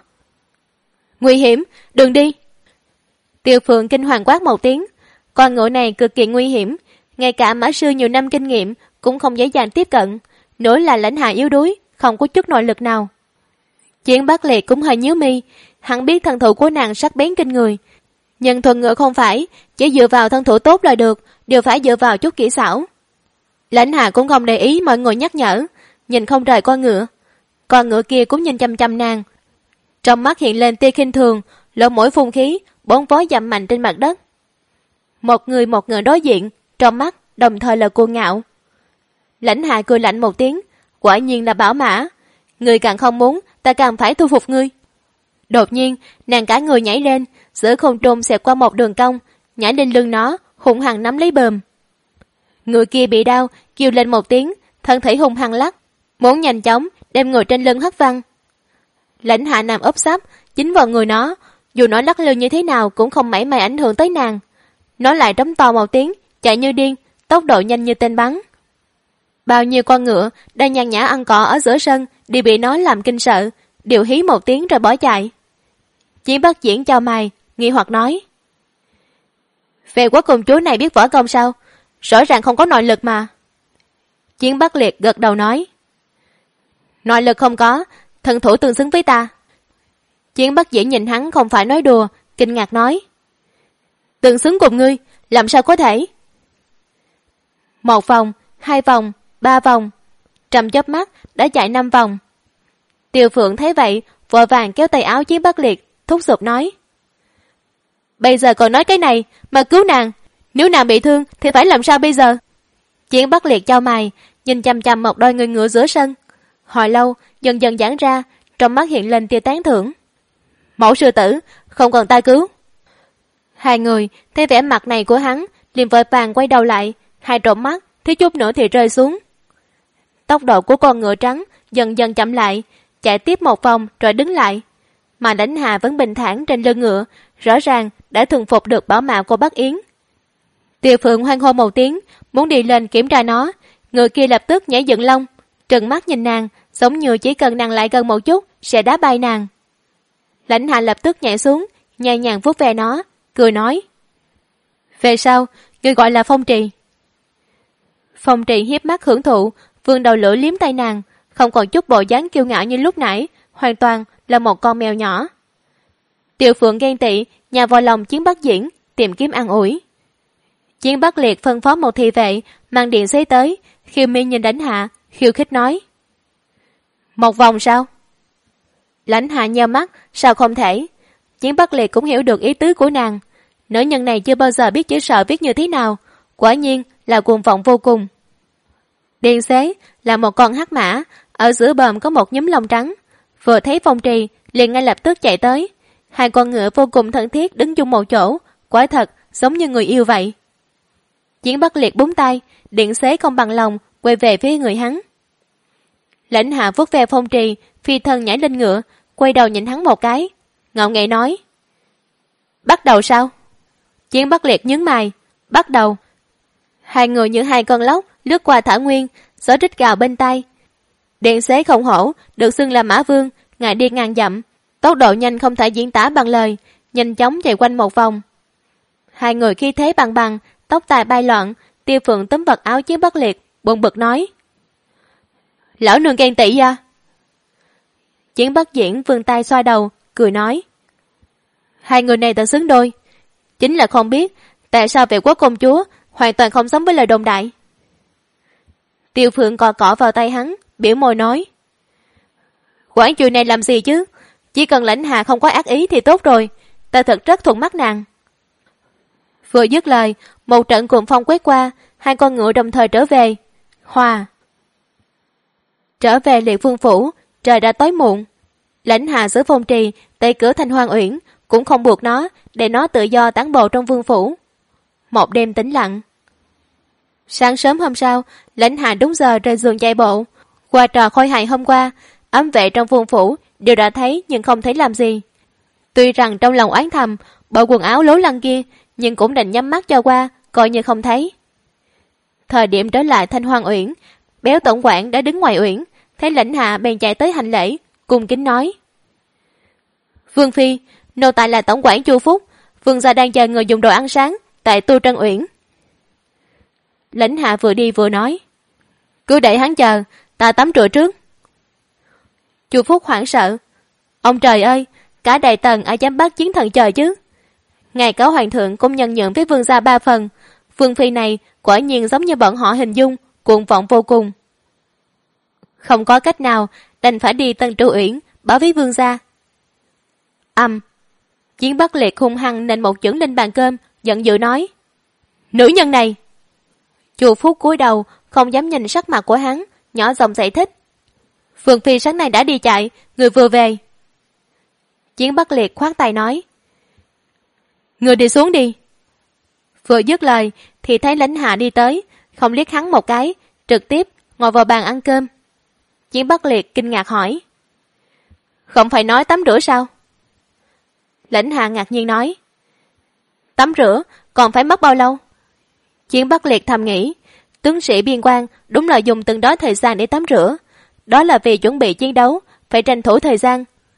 [SPEAKER 2] Nguy hiểm, đừng đi. Tiêu Phượng kinh hoàng quát một tiếng, con ngựa này cực kỳ nguy hiểm, ngay cả mã sư nhiều năm kinh nghiệm cũng không dễ dàng tiếp cận, nỗi là Lãnh Hạ yếu đuối, không có chút nội lực nào. Chiến Bắc Liệt cũng hơi nhíu mi, hắn biết thân thủ của nàng sắc bén kinh người, nhưng thuần ngựa không phải chỉ dựa vào thân thủ tốt là được, đều phải dựa vào chút kỹ xảo. Lãnh Hạ cũng không để ý mọi người nhắc nhở, nhìn không rời con ngựa kia cũng nhìn chăm chăm nàng, trong mắt hiện lên tia khinh thường, lỗ mũi phun khí, bốn vó dậm mạnh trên mặt đất. Một người một ngựa đối diện, trong mắt đồng thời là cuồng ngạo. Lãnh Hạ cười lạnh một tiếng, quả nhiên là bảo mã, người càng không muốn, ta càng phải thu phục ngươi. Đột nhiên, nàng cả người nhảy lên, giữa không trung xẹt qua một đường cong, nhảy lên lưng nó, hung hăng nắm lấy bờm. Người kia bị đau, kêu lên một tiếng, thân thể hung hăng lắc, muốn nhanh chóng đem người trên lưng hất văng. Lãnh Hạ nằm ốp sấp chính vào người nó, dù nó lắc lư như thế nào cũng không mảy may ảnh hưởng tới nàng. Nó lại trống to một tiếng, chạy như điên, tốc độ nhanh như tên bắn. Bao nhiêu con ngựa đang nhàn nhã ăn cỏ ở giữa sân đều bị nó làm kinh sợ, đều hí một tiếng rồi bỏ chạy. Chiến Bắc Diễn chau mày, nghi hoặc nói. Về quốc công chúa này biết võ công sao? Rõ ràng không có nội lực mà. Chiến Bắc Liệt gật đầu nói. Nội lực không có, thân thủ tương xứng với ta. Chiến Bắc Diễn nhìn hắn không phải nói đùa, kinh ngạc nói. Tương xứng cùng ngươi, làm sao có thể? 1 vòng, 2 vòng, 3 vòng. Trong chớp mắt đã chạy 5 vòng. Tiêu Phượng thấy vậy, vội vàng kéo tay áo Chiến Bắc Liệt, thúc giục nói. Bây giờ còn nói cái này mà cứu nàng, nếu nàng bị thương thì phải làm sao bây giờ? Chiến Bắc Liệt chau mày, nhìn chằm chằm một đôi người ngựa giữa sân. Hồi lâu dần dần giãn ra, trong mắt hiện lên tia tán thưởng. Mẫu sư tử, không cần ta cứu. Hai người thấy vẻ mặt này của hắn, liền vội vàng quay đầu lại, hai trộm mắt thiếu chút nữa thì rơi xuống. Tốc độ của con ngựa trắng dần dần chậm lại, chạy tiếp 1 vòng rồi đứng lại, mà Lãnh Hà vẫn bình thản trên lưng ngựa, rõ ràng đã thuần phục được bảo mạo của Bắc Yến. Tiêu Phượng hoan hô một tiếng, muốn đi lên kiểm tra nó, ngựa kia lập tức nhảy dựng lông, trừng mắt nhìn nàng, giống như chỉ cần nàng lại gần một chút sẽ đá bay nàng. Lãnh Hà lập tức nhảy xuống, nhẹ nhàng vuốt ve nó, cười nói. Về sau, người gọi là Phong Trì. Phong Trì hiếp mắt hưởng thụ, vươn đầu lưỡi liếm tay nàng, không còn chút bộ dáng kiêu ngạo như lúc nãy, hoàn toàn là một con mèo nhỏ. Tiêu Phượng ghen tị, nhào vào lòng Chiến Bắc Diễn, tìm kiếm an ủi. Chiến Bắc Liệt phân phó một thị vệ, mang điện xế tới, khiêu mi nhìn Lãnh Hạ, khiêu khích nói. 1 vòng sao? Lãnh Hạ nheo mắt, sao không thể? Chiến Bắc Liệt cũng hiểu được ý tứ của nàng. Nữ nhân này chưa bao giờ biết chữ sợ viết như thế nào, quả nhiên là cuồng vọng vô cùng. Điện xế là một con hắc mã, ở giữa bờm có một nhúm lông trắng. Vừa thấy Phong Trì, liền ngay lập tức chạy tới. Hai con ngựa vô cùng thân thiết đứng chung một chỗ, quả thật giống như người yêu vậy. Chiến Bắc Liệt búng tay, điện xế không bằng lòng, quay về phía người hắn. Lãnh Hạ vuốt ve Phong Trì, phi thân nhảy lên ngựa, quay đầu nhìn hắn một cái, ngạo nghễ nói. Bắt đầu sao? Chiến Bắc Liệt nhướng mày, bắt đầu. Hai người như hai con lốc lướt qua thảo nguyên, gió rít gào bên tai. Điện xế không hổ, được xưng là Mã Vương, ngài đi ngàn dặm, tốc độ nhanh không thể diễn tả bằng lời, nhanh chóng chạy quanh một vòng. Hai người khi thế bằng bằng, tóc tai bay loạn. Tiêu Phượng túm vật áo Chiến Bắc Liệt, buồn bực nói. Lão nương ghen tị à? Chiến Bắc Diễn vươn tay xoa đầu, cười nói. Hai người này thật xứng đôi. Chính là không biết tại sao Vệ Quốc công chúa hoàn toàn không giống với lời đồn đại. Tiêu Phượng cọ cọ vào tay hắn, biểu môi nói. Quản chuyện này làm gì chứ? Chỉ cần Lãnh Hà không có ác ý thì tốt rồi, ta thật rất thuận mắt nàng. Vừa dứt lời, một trận cuồng phong quét qua, hai con ngựa đồng thời trở về. Hòa. Trở về Liệt Vương phủ, trời đã tối muộn. Lãnh Hà giữ Phong Trì tại cửa Thanh Hoang Uyển, cũng không buộc nó, để nó tự do tản bộ trong vương phủ. Một đêm tĩnh lặng. Sáng sớm hôm sau, Lãnh Hà đúng giờ rời giường chạy bộ. Qua trò khôi hài hôm qua, ám vệ trong vương phủ đều đã thấy nhưng không thấy làm gì. Tuy rằng trong lòng oán thầm bộ quần áo lố lăng kia, nhưng cũng định nhắm mắt cho qua, coi như không thấy. Thời điểm trở lại Thanh Hoang Uyển, Béo tổng quản đã đứng ngoài uyển, thấy Lãnh Hạ bèn chạy tới hành lễ, cung kính nói. Vương phi, nô tài là tổng quản Chu Phúc, vương gia đang chờ người dùng đồ ăn sáng tại Tu Trân Uyển. Lãnh Hạ vừa đi vừa nói. Cứ để hắn chờ, ta tắm rửa trước. Chu Phúc hoảng sợ. Ông trời ơi, cả đại tần ai dám bắt chiến thần trời chứ? Ngài cáo hoàng thượng cũng nhân nhượng với vương gia 3 phần. Vương phi này quả nhiên giống như bọn họ hình dung, cuồng vọng vô cùng. Không có cách nào, đành phải đi Tân Trụ Uyển báo với vương gia. Chiến Bắc Liệt hung hăng nện một chưởng lên bàn cơm, giận dữ nói. Nữ nhân này! Chu Phúc cúi đầu, không dám nhìn sắc mặt của hắn, nhỏ giọng giải thích. Vương phi sáng nay đã đi chạy, người vừa về. Chiến Bắc Liệt khoát tay nói. Người đi xuống đi. Vừa dứt lời thì thấy Lãnh Hạ đi tới, không liếc hắn một cái, trực tiếp ngồi vào bàn ăn cơm. Chiến Bắc Liệt kinh ngạc hỏi. Không phải nói tắm rửa sao? Lãnh Hạ ngạc nhiên nói. Tắm rửa còn phải mất bao lâu? Chiến Bắc Liệt thầm nghĩ, tướng sĩ biên quan đúng là dùng từng đó thời gian để tắm rửa. Đó là vì chuẩn bị chiến đấu, phải tranh thủ thời gian.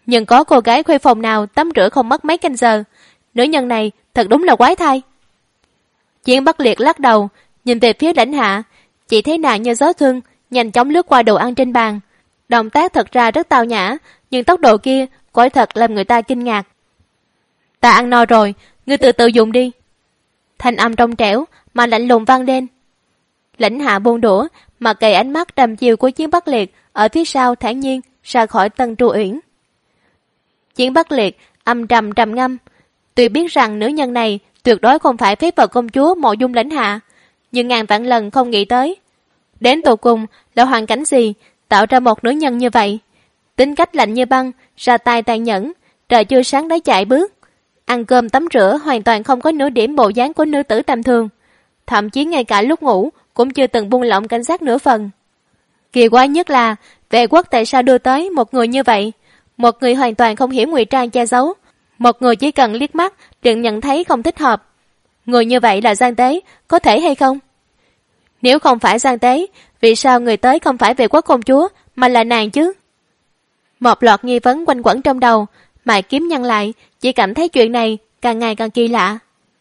[SPEAKER 2] Nhưng có cô gái khuê phòng nào tắm rửa không mất mấy canh giờ. Nữ nhân này thật đúng là quái thai. Chiến Bắc Liệt lắc đầu, nhìn về phía Lãnh Hạ, chỉ thấy nàng như gió xuân, nhanh chóng lướt qua đồ ăn trên bàn. Động tác thật ra rất tao nhã, nhưng tốc độ kia quả thật làm người ta kinh ngạc. Ta ăn no rồi, ngươi từ từ dùng đi. Thanh âm trong trẻo mà lạnh lùng vang lên. Lãnh Hạ buông đũa, mà cày ánh mắt đăm chiều của Chiến Bắc Liệt ở phía sau thản nhiên ra khỏi Tân Tru Uyển. Chiến Bắc Liệt âm trầm trầm ngâm, tuy biết rằng nữ nhân này tuyệt đối không phải phế vật công chúa Mộ Dung Lãnh Hạ, nhưng ngàn vạn lần không nghĩ tới đến tột cùng là hoàn cảnh gì tạo ra một nữ nhân như vậy. Tính cách lạnh như băng, ra tay tàn nhẫn, trời chưa sáng đã chạy bước, ăn cơm tắm rửa hoàn toàn không có nửa điểm bộ dáng của nữ tử tầm thường, thậm chí ngay cả lúc ngủ cũng chưa từng buông lỏng cảnh giác nửa phần. Kỳ quái nhất là vệ quốc tại sao đưa tới một người như vậy, một người hoàn toàn không hiểu ngụy trang che giấu, một người chỉ cần liếc mắt liền nhận thấy không thích hợp. Người như vậy là Giang Tế, có thể hay không? Nếu không phải Giang Tế, vì sao người tới không phải vệ quốc công chúa mà là nàng chứ? Một loạt nghi vấn quanh quẩn trong đầu, mày kiếm nhăn lại, chỉ cảm thấy chuyện này càng ngày càng kỳ lạ.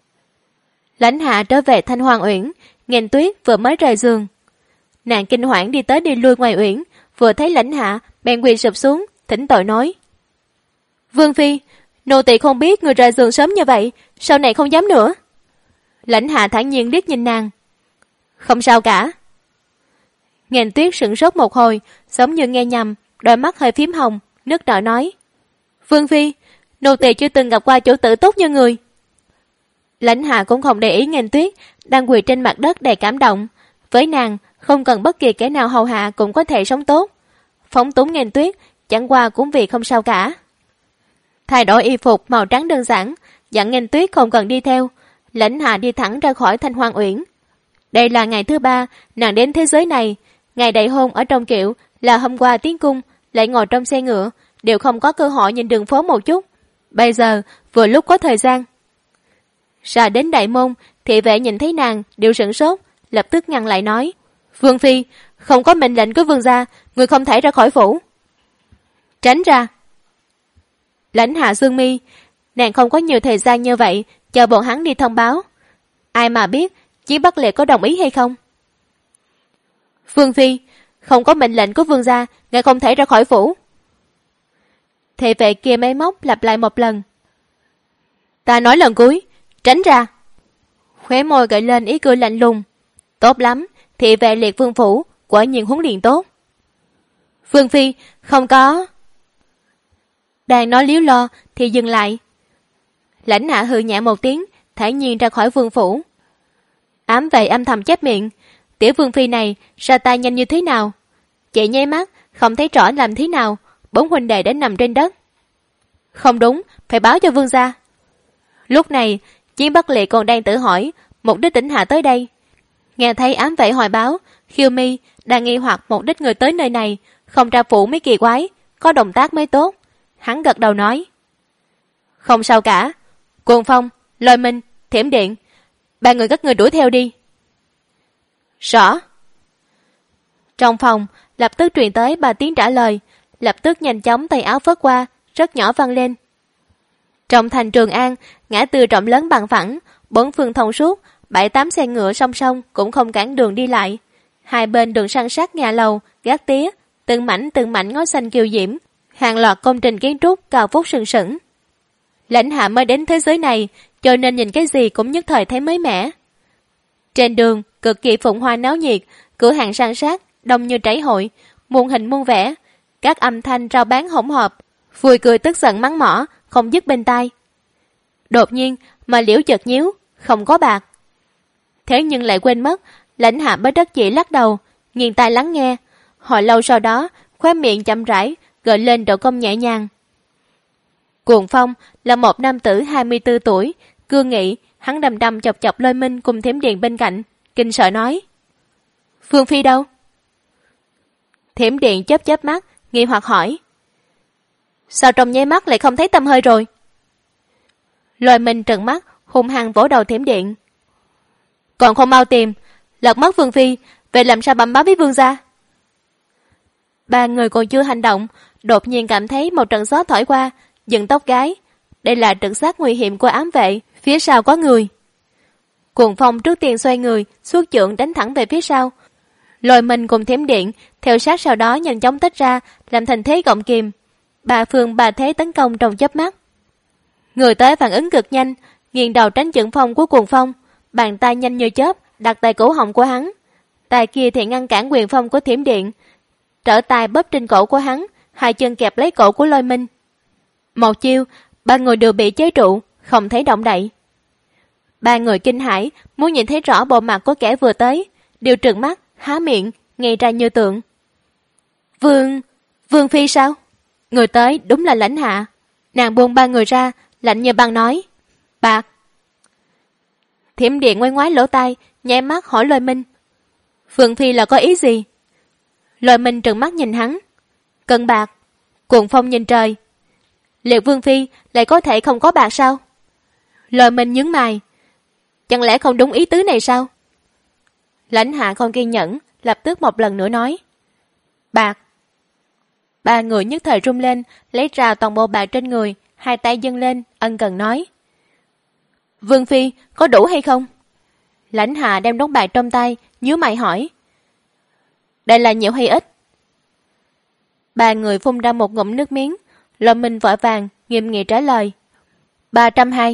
[SPEAKER 2] Lãnh Hạ trở về Thanh Hoàng Uyển, Nghênh Tuyết vừa mới rời giường. Nàng kinh hoảng đi tới đi lui ngoài uyển, vừa thấy Lãnh Hạ bèn quỳ sụp xuống, thỉnh tội nói: Vương phi, nô tỳ không biết người rời giường sớm như vậy, sau này không dám nữa. Lãnh Hạ thản nhiên liếc nhìn nàng: Không sao cả. Nghênh Tuyết sửng sốt một hồi, giống như nghe nhầm, đôi mắt hơi phím hồng, nức nở nói: Vương phi, nô tỳ chưa từng gặp qua chủ tử tốt như người. Lãnh Hạ cũng không để ý Nghênh Tuyết đang quỳ trên mặt đất đầy cảm động. Với nàng, không cần bất kỳ kẻ nào hầu hạ cũng có thể sống tốt. Phóng túng Nghênh Tuyết chẳng qua cũng vì không sao cả. Thay đổi y phục màu trắng đơn giản, dặn Nghênh Tuyết không cần đi theo. Lãnh Hạ đi thẳng ra khỏi Thanh Hoàng Uyển. Đây là ngày thứ 3 nàng đến thế giới này. Ngày đại hôn ở trong kiệu là hôm qua tiến cung, lại ngồi trong xe ngựa, đều không có cơ hội nhìn đường phố một chút. Bây giờ vừa lúc có thời gian. Ra đến đại môn, thị vệ nhìn thấy nàng đều sửng sốt, lập tức ngăn lại nói: Vương phi, không có mệnh lệnh của vương gia, người không thể ra khỏi phủ. Tránh ra. Lãnh Hạ dương mi, nàng không có nhiều thời gian như vậy chờ bọn hắn đi thông báo. Ai mà biết Chiến Bắc Liệt có đồng ý hay không. Vương phi, không có mệnh lệnh của vương gia, ngài không thể ra khỏi phủ. Thị vệ kia máy móc lặp lại một lần. Ta nói lần cuối, tránh ra. Khóe môi gợi lên ý cười lạnh lùng. Tốt lắm, thị vệ Liệt vương phủ quả nhiên huấn luyện tốt. Vương phi, không có. Đang nói líu lo thì dừng lại. Lãnh Hạ hừ nhẹ một tiếng, thản nhiên ra khỏi vương phủ. Ám vệ âm thầm chép miệng, tiểu vương phi này ra tay nhanh như thế nào? Chị nháy mắt không thấy rõ làm thế nào, 4 huynh đệ đã nằm trên đất. Không đúng, phải báo cho vương gia. Lúc này Chiến Bắc Liệt còn đang tự hỏi mục đích Tĩnh Hạ tới đây. Nghe thấy ám vệ hỏi báo, Khiêu Mi đang nghi hoặc mục đích người tới nơi này, không ra phủ mới kỳ quái, có động tác mới tốt. Hắn gật đầu nói: Không sao cả. Cuồng Phong, Lôi Minh, Thiểm Điện, 3 người các người đuổi theo đi. Rõ. Trong phòng lập tức truyền tới 3 tiếng trả lời, lập tức nhanh chóng tay áo phất qua, rất nhỏ vang lên. Trong thành Trường An, ngã tư rộng lớn bằng phẳng, 4 phương thông suốt, 7-8 xe ngựa song song cũng không cản đường đi lại. Hai bên đường san sát nhà lầu, gác tía, từng mảnh ngói xanh kiều diễm, hàng loạt công trình kiến trúc cao vút sừng sững. Lãnh Hạ mới đến thế giới này, cho nên nhìn cái gì cũng nhất thời thấy mới mẻ. Trên đường cực kỳ phụng hoa náo nhiệt, cửa hàng san sát đông như trảy hội, muôn hình muôn vẻ, các âm thanh rao bán hỗn hợp, vui cười tức giận mắng mỏ không dứt bên tai. Đột nhiên mà Liễu chợt nhíu, không có bạc. Thế nhưng lại quên mất, Lãnh Hạ bất đắc dĩ lắc đầu, nghiêng tai lắng nghe. Hồi lâu sau đó, khóe miệng chậm rãi gợi lên độ cong nhẹ nhàng. Cuồng Phong là một nam tử 24 tuổi, cương nghị, hắn đăm đăm chọc chọc Lôi Minh cùng Thiểm Điện bên cạnh, kinh sợ nói: Phương phi đâu? Thiểm Điện chớp chớp mắt, nghi hoặc hỏi: Sao trong nháy mắt lại không thấy tăm hơi rồi? Lôi Minh trợn mắt, hung hăng vỗ đầu Thiểm Điện: Còn không mau tìm, lật mất Vương phi, về làm sao bẩm báo với vương gia? Ba người còn chưa hành động, đột nhiên cảm thấy một trận gió thổi qua, dựng tóc gái. Đây là trực giác nguy hiểm của ám vệ, phía sau có người. Cuồng Phong trước tiên xoay người, xuất chưởng đánh thẳng về phía sau. Lôi Minh cùng Thiểm Điện theo sát sau đó nhanh chóng tách ra, làm thành thế gọng kìm. Ba phương ba thế tấn công trong chớp mắt. Người tới phản ứng cực nhanh, nghiêng đầu tránh chưởng phong của Cuồng Phong, bàn tay nhanh như chớp đặt tại cổ họng của hắn. Tay kia thì ngăn cản quyền phong của Thiểm Điện, trở tay bóp trên cổ của hắn, hai chân kẹp lấy cổ của Lôi Minh. Một chiêu, ba người đều bị chế trụ, không thấy động đậy. Ba người kinh hãi, muốn nhìn thấy rõ bộ mặt của kẻ vừa tới, đều trừng mắt, há miệng, ngây ra như tượng. Vương Phi sao? Người tới đúng là Lãnh Hạ. Nàng buông ba người ra, lạnh như băng nói: Bạc. Thiểm Điện ngoái ngoái lỗ tai, nháy mắt hỏi Lôi Minh: Vương Phi là có ý gì? Lôi Minh trừng mắt nhìn hắn: Cần bạc. Cuồng Phong nhìn trời: Liệu Vương Phi lại có thể không có bạc sao? Lôi Minh nhướng mày: Chẳng lẽ không đúng ý tứ này sao? Lãnh Hạ không kiên nhẫn, lập tức một lần nữa nói: Bạc. Ba người nhất thời rung lên, lấy ra toàn bộ bạc trên người, hai tay dâng lên, ân cần nói: Vương Phi, có đủ hay không? Lãnh Hạ đem đống bạc trong tay, nhíu mày hỏi: Đây là nhiều hay ít? Ba người phun ra một ngụm nước miếng. Lôi Minh vội vàng, nghiêm nghị trả lời: 320.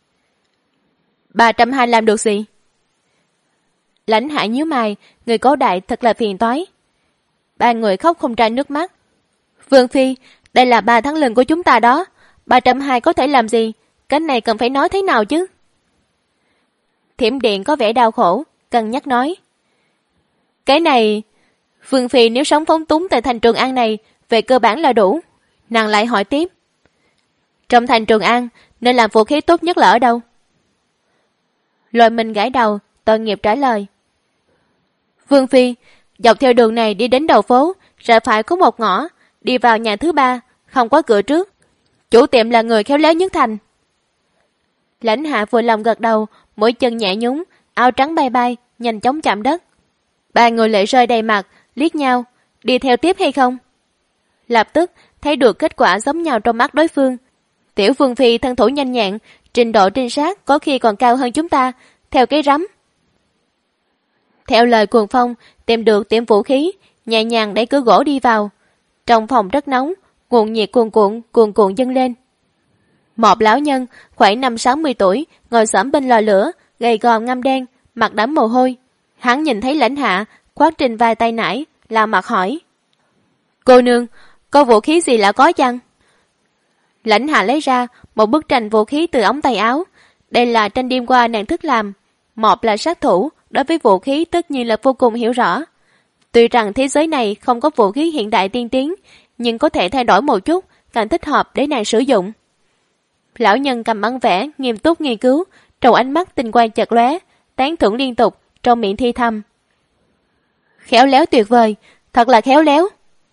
[SPEAKER 2] 320 làm được gì? Lãnh Hạ nhíu mày, người cố đại thật là phiền toái. Ba người khóc không ra nước mắt. Vương Phi, đây là 3 tháng lương của chúng ta đó. 320 có thể làm gì? Cái này cần phải nói thế nào chứ? Thiểm Điện có vẻ đau khổ, cân nhắc nói: Cái này, Vương Phi nếu sống phóng túng tại thành Trường An này, về cơ bản là đủ. Nàng lại hỏi tiếp: Trong thành Trường An, nên làm vũ khí tốt nhất là ở đâu? Lôi Minh gãi đầu, tội nghiệp trả lời: Vương Phi, dọc theo đường này đi đến đầu phố, rẽ phải có một ngõ, đi vào nhà thứ 3, không có cửa trước. Chủ tiệm là người khéo léo nhất thành. Lãnh Hạ vừa lòng gật đầu, mỗi chân nhẹ nhúng, áo trắng bay bay, nhanh chóng chạm đất. Ba người lệ rơi đầy mặt, liếc nhau: Đi theo tiếp hay không? Lập tức thấy được kết quả giống nhau trong mắt đối phương. Tiểu Vương Phi thân thủ nhanh nhẹn, trình độ trinh sát có khi còn cao hơn chúng ta, theo cái rắm. Theo lời Cuồng Phong, tìm được tiệm vũ khí, nhẹ nhàng đẩy cửa gỗ đi vào. Trong phòng rất nóng, nguồn nhiệt cuồn cuộn dâng lên. Một lão nhân khoảng 50-60 tuổi ngồi xổm bên lò lửa, gầy gò ngăm đen, mặt đẫm mồ hôi. Hắn nhìn thấy Lãnh Hạ khoác trên vai tay nải, là mặt hỏi: Cô nương, có vũ khí gì lạ có chăng? Lãnh Hạ lấy ra một bức tranh vũ khí từ ống tay áo. Đây là tranh đêm qua nàng thức làm. Một là sát thủ, đối với vũ khí tất nhiên là vô cùng hiểu rõ. Tuy rằng thế giới này không có vũ khí hiện đại tiên tiến, nhưng có thể thay đổi một chút, càng thích hợp để nàng sử dụng. Lão nhân cầm băng vẽ, nghiêm túc nghiên cứu, trong ánh mắt tinh quang chợt lóe, tán thưởng liên tục, trong miệng thi thầm: Khéo léo tuyệt vời, thật là khéo léo.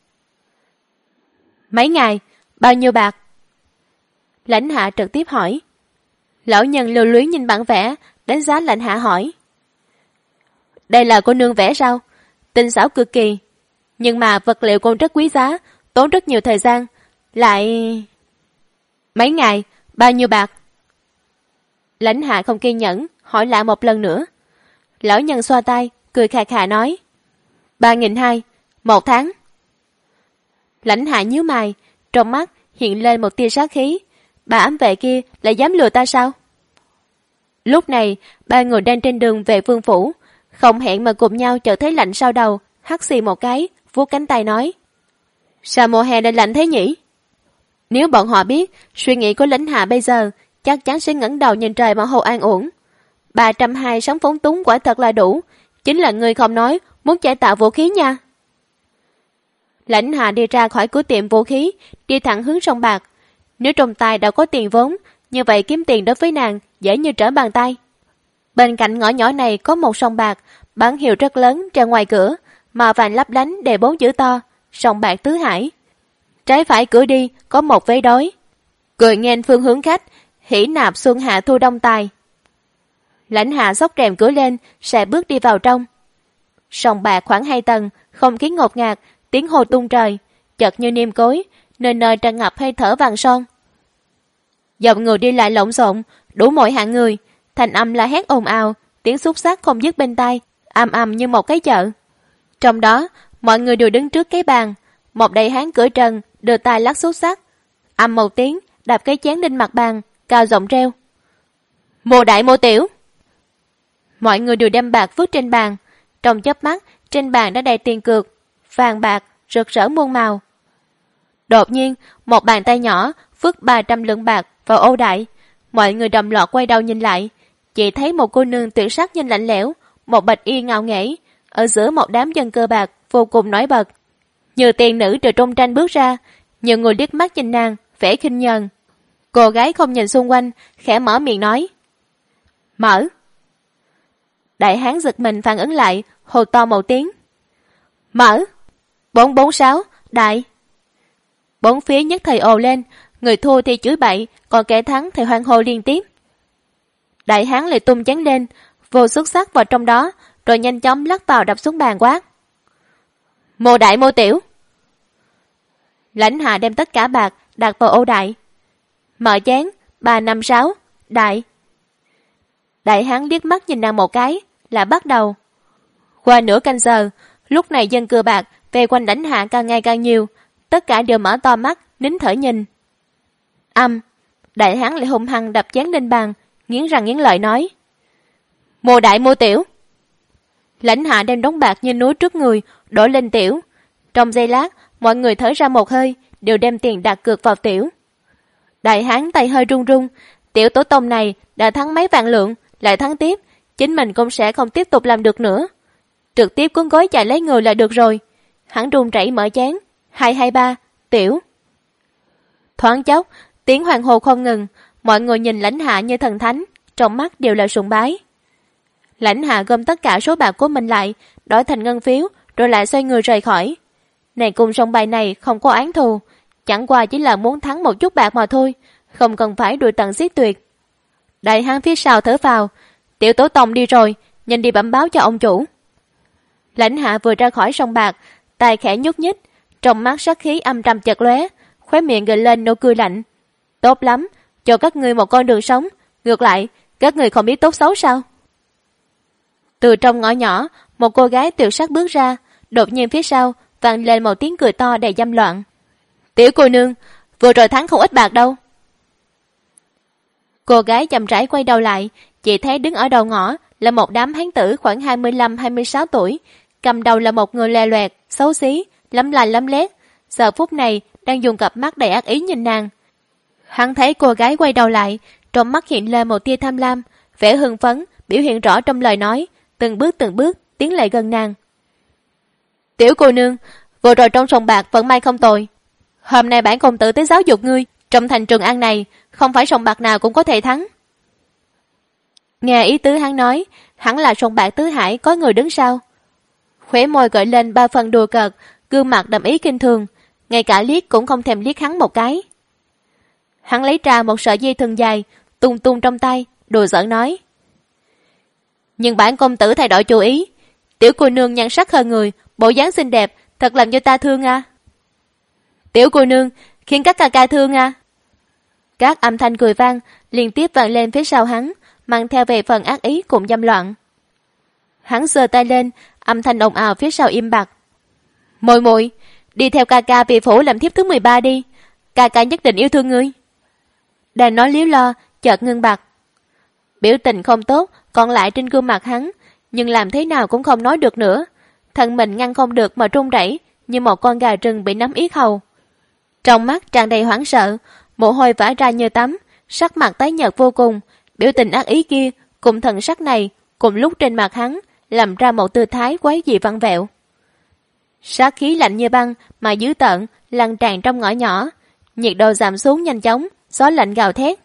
[SPEAKER 2] Mấy ngày, bao nhiêu bạc? Lãnh Hạ trực tiếp hỏi. Lão nhân lưu luyến nhìn bản vẽ, đánh giá Lãnh Hạ hỏi: Đây là cô nương vẽ sao? Tinh xảo cực kỳ, nhưng mà vật liệu cũng rất quý giá, tốn rất nhiều thời gian, lại... Mấy ngày, bao nhiêu bạc? Lãnh Hạ không kiên nhẫn, hỏi lại một lần nữa. Lão nhân xoa tay, cười khà khà nói: 3.200, 1 tháng. Lãnh Hạ nhíu mày, trong mắt hiện lên một tia sát khí. Bà ám vệ kia lại dám lừa ta sao? Lúc này, ba người đang trên đường về Vương phủ, không hẹn mà cùng nhau chợt thấy lạnh sau đầu, hắt xì một cái, vuốt cánh tay nói: Sao mùa hè lại lạnh thế nhỉ? Nếu bọn họ biết suy nghĩ của Lãnh Hạ bây giờ, chắc chắn sẽ ngẩng đầu nhìn trời mà hồ an uổng. 320 sống phóng túng quả thật là đủ, chính là người không nói muốn cải tạo vũ khí nha. Lãnh Hạ đi ra khỏi cửa tiệm vũ khí, đi thẳng hướng sông bạc. Nếu trong tay đã có tiền vốn, như vậy kiếm tiền đối với nàng dễ như trở bàn tay. Bên cạnh ngõ nhỏ này có một sông bạc, bản hiệu rất lớn treo ngoài cửa, màu vàng lấp lánh đề 4 chữ to: Sông bạc Tứ Hải. Trái phải cửa đi có một vế đối: Cười nghênh phương hướng khách, hỉ nạp xuân hạ thu đông tài. Lãnh Hạ xốc rèm cửa lên, sẽ bước đi vào trong. Sông bạc khoảng 2 tầng, không khí ngột ngạt, tiếng hô tung trời, chật như niêm cối, nơi nơi tràn ngập hơi thở vàng son. Dòng người đi lại lộn xộn, đủ mọi hạng người, thành âm la hét ồn ào, tiếng xúc xắc không dứt bên tai, ầm ầm như một cái chợ. Trong đó, mọi người đều đứng trước cái bàn, một đại hán cưỡi trần đưa tay lắc xúc xắc, ầm một tiếng đạp cái chén lên mặt bàn, cao giọng reo: "Mô đại mô tiểu!" Mọi người đều đem bạc vứt trên bàn, trong chớp mắt trên bàn đã đầy tiền cược, vàng bạc rực rỡ muôn màu. Đột nhiên, một bàn tay nhỏ vứt 300 lượng bạc vào ô đại, mọi người đồng loạt quay đầu nhìn lại, chỉ thấy một cô nương tuyệt sắc nhìn lạnh lẽo, một bạch y ngạo nghễ, ở giữa một đám dân cơ bạc vô cùng nổi bật. Như tiên nữ từ trong tranh bước ra, nhiều người liếc mắt nhìn nàng, vẻ khinh nhờn. Cô gái không nhìn xung quanh, khẽ mở miệng nói: "Mở." Đại hán giật mình phản ứng lại, hô to một tiếng: "Mở!" 446, đại. Bốn phía nhất thời ồ lên, người thua thì chửi bậy, còn kẻ thắng thì hoan hô liên tiếp. Đại hán lại tung chén lên, vô xuất sắc vào trong đó, rồi nhanh chóng lắc vào đập xuống bàn quát: "Mô đại mô tiểu!" Lãnh Hạ đem tất cả bạc đặt vào ô đại. "Mở chén, 356, đại." Đại hán liếc mắt nhìn nàng một cái, là bắt đầu. Qua nửa canh giờ, lúc này dân cưa bạc về quanh Lãnh Hạ càng ngày càng nhiều, tất cả đều mở to mắt, nín thở nhìn. Đại hán lại hung hăng đập chén lên bàn, nghiến răng nghiến lợi nói: "Mô đại mô tiểu!" Lãnh Hạ đem đống bạc như núi trước người đổ lên tiểu. Trong giây lát, mọi người thở ra một hơi, đều đem tiền đặt cược vào tiểu. Đại hán tay hơi run run, tiểu tổ tông này đã thắng mấy vạn lượng, lại thắng tiếp, chính mình cũng sẽ không tiếp tục làm được nữa. Trực tiếp cuốn gói chạy lấy người là được rồi. Hắn run rẩy mở chén, 223, tiểu. Thoáng chốc, tiếng hoàng hô không ngừng, mọi người nhìn Lãnh Hạ như thần thánh, trong mắt đều là sùng bái. Lãnh Hạ gom tất cả số bạc của mình lại, đổi thành ngân phiếu, rồi lại xoay người rời khỏi. Này cùng sòng bài này không có oán thù, chẳng qua chỉ là muốn thắng một chút bạc mà thôi, không cần phải đuổi tận giết tuyệt. Đại hán phía sau thở phào: "Tiểu tổ tông đi rồi, nhanh đi bẩm báo cho ông chủ." Lãnh Hạ vừa ra khỏi sòng bạc, tay khẽ nhúc nhích, trong mắt sát khí âm trầm chợt lóe, khóe miệng gợi lên nụ cười lạnh: "Tốt lắm, cho các ngươi một con đường sống, ngược lại, các ngươi không biết tốt xấu sao?" Từ trong ngõ nhỏ, một cô gái tiểu sắc bước ra, đột nhiên phía sau vang lên một tiếng cười to đầy dâm loạn: "Tiểu cô nương, vừa rồi thắng không ít bạc đâu." Cô gái chậm rãi quay đầu lại, chỉ thấy đứng ở đầu ngõ là một đám hán tử khoảng 25-26 tuổi, cầm đầu là một người lè loẹt, xấu xí, lấm la lấm lét, giờ phút này đang dùng cặp mắt đầy ác ý nhìn nàng. Hắn thấy cô gái quay đầu lại, trong mắt hiện lên một tia tham lam, vẻ hưng phấn biểu hiện rõ trong lời nói, từng bước tiến lại gần nàng. "Tiểu cô nương, vừa rồi trong sòng bạc vận may không tồi. Hôm nay bản công tử tới giáo dục ngươi, trong thành Trường An này không phải sòng bạc nào cũng có thể thắng." Nghe ý tứ hắn nói, hẳn là sòng bạc Tứ Hải có người đứng sau. Khóe môi gợi lên 3 phần đùa cợt, gương mặt đậm ý kinh thường, ngay cả liếc cũng không thèm liếc hắn một cái. Hắn lấy ra một sợi dây thừng dài, tung tung trong tay, đùa giỡn nói: "Nhưng bản công tử thay đổi chủ ý, tiểu cô nương nhan sắc hơn người, bộ dáng xinh đẹp, thật làm cho ta thương à." "Tiểu cô nương, khiến các ca ca thương à." Các âm thanh cười vang liên tiếp vang lên phía sau hắn, mang theo về phần ác ý cùng dâm loạn. Hắn giơ tay lên, âm thanh ồn ào phía sau im bặt. "Muội muội, đi theo ca ca về phủ làm thiếp thứ 13 đi, ca ca nhất định yêu thương ngươi." Đang nói líu lo, chợt ngưng bặt. Biểu tình không tốt còn lại trên gương mặt hắn, nhưng làm thế nào cũng không nói được nữa, thân mình ngăn không được mà run rẩy như một con gà rừng bị nắm yết hầu. Trong mắt tràn đầy hoảng sợ, mồ hôi vã ra như tắm, sắc mặt tái nhợt vô cùng, biểu tình ác ý kia cùng thần sắc này cùng lúc trên mặt hắn làm ra một tư thái quái dị vặn vẹo. Sát khí lạnh như băng mà dữ tợn lan tràn trong ngõ nhỏ, nhiệt độ giảm xuống nhanh chóng, gió lạnh gào thét.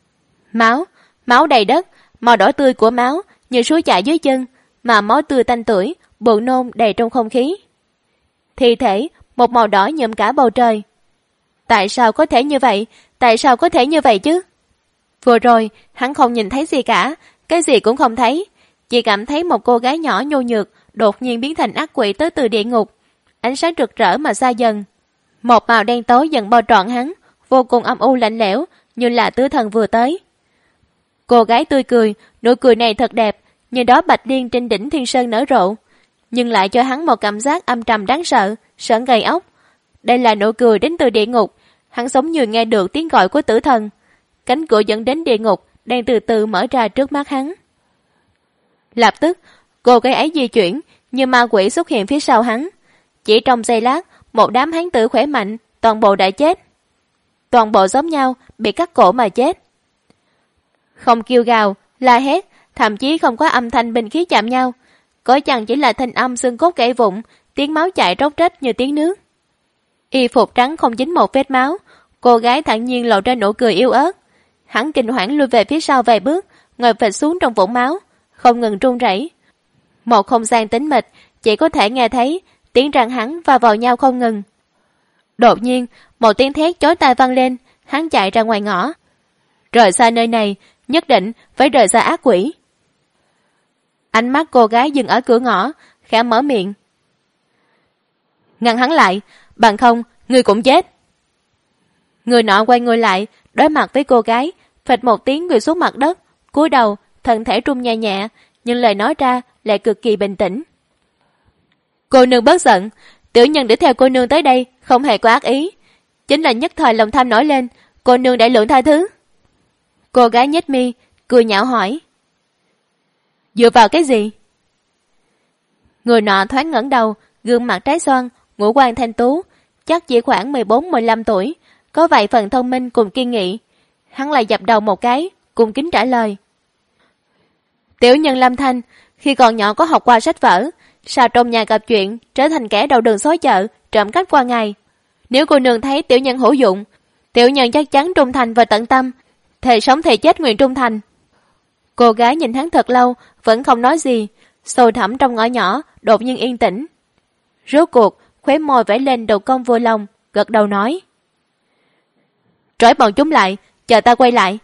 [SPEAKER 2] Máu đầy đất, màu đỏ tươi của máu như suối chảy dưới chân, mà máu tươi tanh tưởi, buồn nôn đầy trong không khí. Thi thể một màu đỏ nhuộm cả bầu trời. Tại sao có thể như vậy? Tại sao có thể như vậy chứ? Vừa rồi hắn không nhìn thấy gì cả, cái gì cũng không thấy, chỉ cảm thấy một cô gái nhỏ nhu nhược đột nhiên biến thành ác quỷ tới từ địa ngục, ánh sáng rực rỡ mà xa dần. Một màu đen tối dần bao trọn hắn, vô cùng âm u lạnh lẽo, như là tứ thần vừa tới. Cô gái tươi cười, nụ cười này thật đẹp, như đó bạch liên trên đỉnh thiên sơn nở rộ, nhưng lại cho hắn một cảm giác âm trầm đáng sợ, sởn gai ốc. Đây là nụ cười đến từ địa ngục, hắn giống như nghe được tiếng gọi của tử thần. Cánh cửa dẫn đến địa ngục đang từ từ mở ra trước mắt hắn. Lập tức, cô gái ấy di chuyển, như ma quỷ xuất hiện phía sau hắn. Chỉ trong giây lát, một đám hán tử khỏe mạnh, toàn bộ đã chết. Toàn bộ giống nhau, bị cắt cổ mà chết. Không kêu gào, la hét, thậm chí không có âm thanh binh khí chạm nhau. Có chăng chỉ là thanh âm xương cốt gãy vụn, tiếng máu chảy róc rách như tiếng nước. Y phục trắng không dính một vết máu, cô gái thản nhiên lộ ra nụ cười yếu ớt. Hắn kinh hoảng lùi về phía sau vài bước, ngồi phịch xuống trong vũng máu, không ngừng run rẩy. Một không gian tĩnh mịch, chỉ có thể nghe thấy tiếng răng hắn va vào nhau không ngừng. Đột nhiên, một tiếng thét chói tai vang lên, hắn chạy ra ngoài ngõ. Rời xa nơi này, nhất định phải rời xa ác quỷ. Ánh mắt cô gái dừng ở cửa ngõ, khẽ mở miệng. Ngăn hắn lại, bằng không, ngươi cũng chết. Người nọ quay người lại, đối mặt với cô gái, phịch một tiếng quỳ xuống mặt đất, cúi đầu, thân thể run nhẹ nhẹ, nhưng lời nói ra lại cực kỳ bình tĩnh. Cô nương bớt giận, tiểu nhân để theo cô nương tới đây không hề có ác ý, chính là nhất thời lòng tham nổi lên, cô nương đại lượng tha thứ. Cô gái nhếch mi, cười nhạo hỏi. Dựa vào cái gì? Người nọ thoáng ngẩng đầu, gương mặt trái xoan, ngũ quan thanh tú, chắc chỉ khoảng 14-15 tuổi, có vài phần thông minh cùng kiên nghị. Hắn lại dập đầu một cái, cung kính trả lời. Tiểu nhân Lâm Thanh, khi còn nhỏ có học qua sách vở, sao trong nhà gặp chuyện, trở thành kẻ đầu đường xối chợ, trộm cắp qua ngày. Nếu cô nương thấy tiểu nhân hữu dụng, tiểu nhân chắc chắn trung thành và tận tâm, thề sống thề chết nguyện trung thành. Cô gái nhìn hắn thật lâu, vẫn không nói gì, sâu thẳm trong ngõ nhỏ, đột nhiên yên tĩnh. Rốt cuộc, khóe môi vẽ lên đầu cong vừa lòng, gật đầu nói. Trói bọn chúng lại, chờ ta quay lại.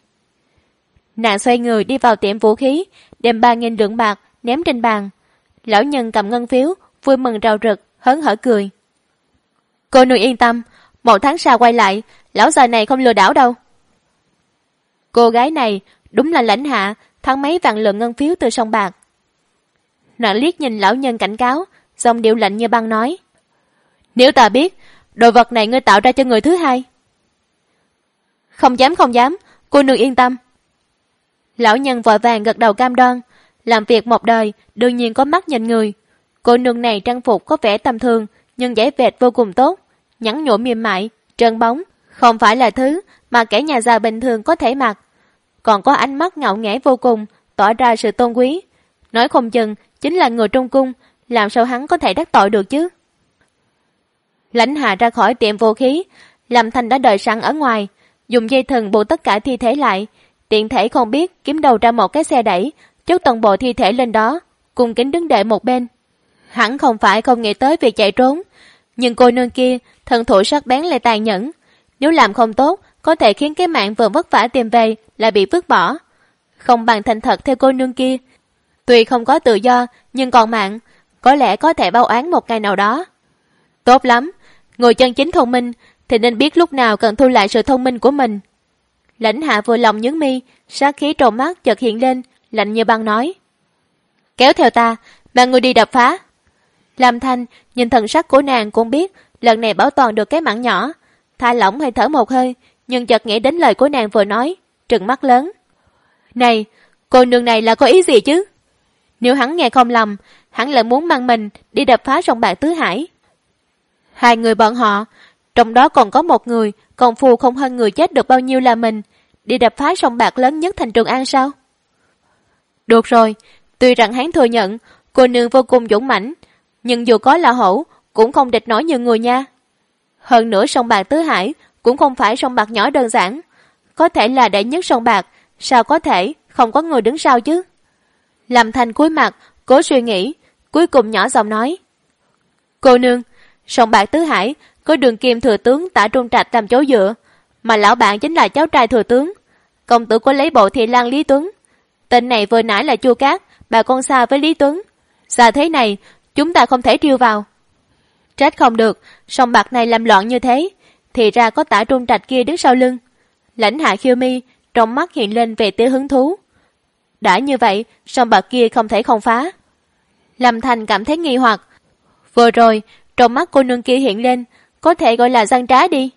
[SPEAKER 2] Nàng xoay người đi vào tiệm vũ khí, đem 3.000 lượng bạc ném trên bàn. Lão nhân cầm ngân phiếu, vui mừng rào rực, hớn hở cười. Cô nương yên tâm, 1 tháng sau quay lại, lão già này không lừa đảo đâu. Cô gái này đúng là lãnh hạ, thắng mấy vạn lượng ngân phiếu từ sông bạc. Nàng liếc nhìn lão nhân cảnh cáo, giọng điệu lạnh như băng nói. Nếu ta biết, đồ vật này ngươi tạo ra cho người thứ hai. Không dám, cô nương yên tâm. Lão nhân vội vàng gật đầu cam đoan, làm việc một đời, đương nhiên có mắt nhìn người. Cô nương này trang phục có vẻ tầm thường, nhưng giấy vệt vô cùng tốt, nhẵn nhụi mềm mại, trơn bóng, không phải là thứ mà kẻ nhà già bình thường có thể mặc. Còn có ánh mắt ngạo nghễ vô cùng, tỏ ra sự tôn quý. Nói không chừng chính là người trong cung, làm sao hắn có thể đắc tội được chứ? Lãnh Hạ ra khỏi tiệm vũ khí, Lâm Thanh đã đợi sẵn ở ngoài, dùng dây thừng buộc tất cả thi thể lại, tiện thể không biết kiếm đầu ra một cái xe đẩy, chốt toàn bộ thi thể lên đó, cùng kính đứng đợi một bên. Hẳn không phải không nghĩ tới việc chạy trốn, nhưng cô nương kia thần thủ sắc bén lại tàn nhẫn, nếu làm không tốt có thể khiến cái mạng vừa vất vả tìm về lại bị vứt bỏ. Không bằng thành thật theo cô nương kia, tuy không có tự do nhưng còn mạng, có lẽ có thể báo oán một ngày nào đó. Tốt lắm, người chân chính thông minh thì nên biết lúc nào cần thu lại sự thông minh của mình. Lãnh Hạ vừa lòng nhướng mi, sát khí trong mắt chợt hiện lên, lạnh như băng nói. Kéo theo ta, mà người đi đập phá. Lâm Thanh nhìn thần sắc của nàng cũng biết lần này bảo toàn được cái mạng nhỏ, thả lỏng hay thở một hơi, nhưng chợt nghĩ đến lời của nàng vừa nói, trừng mắt lớn. Này, cô nương này là có ý gì chứ? Nếu hắn nghe không lầm, hắn lại muốn mang mình đi đập phá sông bạc Tứ Hải. Hai người bọn họ, trong đó còn có một người công phu không hơn người chết được bao nhiêu là mình, đi đập phá sông bạc lớn nhất thành Trường An sao? Được rồi, tuy rằng hắn thừa nhận cô nương vô cùng dũng mãnh, nhưng dù có là hổ cũng không địch nổi như người nha. Hơn nữa sông bạc Tứ Hải cũng không phải sông bạc nhỏ đơn giản, có thể là đệ nhất sông bạc, sao có thể không có người đứng sau chứ? Lâm Thanh cúi mặt, cố suy nghĩ, cuối cùng nhỏ giọng nói. Cô nương, sông bạc Tứ Hải có Đường Kim thừa tướng Tả Trung Trạch làm chỗ dựa, mà lão bạn chính là cháu trai thừa tướng, công tử của lấy bộ Thị Lang Lý Tuấn. Tên này vừa nãy là Chu Cát, bà con xa với Lý Tuấn. Xa thế này, chúng ta không thể trêu vào. Trách không được, sòng bạc này làm loạn như thế, thì ra có Tả Trung Trạch kia đứng sau lưng. Lãnh Hạ khiêu mi, trong mắt hiện lên về tia hứng thú. Đã như vậy, sòng bạc kia không thể không phá. Lâm Thanh cảm thấy nghi hoặc. Vừa rồi, trong mắt cô nương kia hiện lên, có thể gọi là gian trá đi.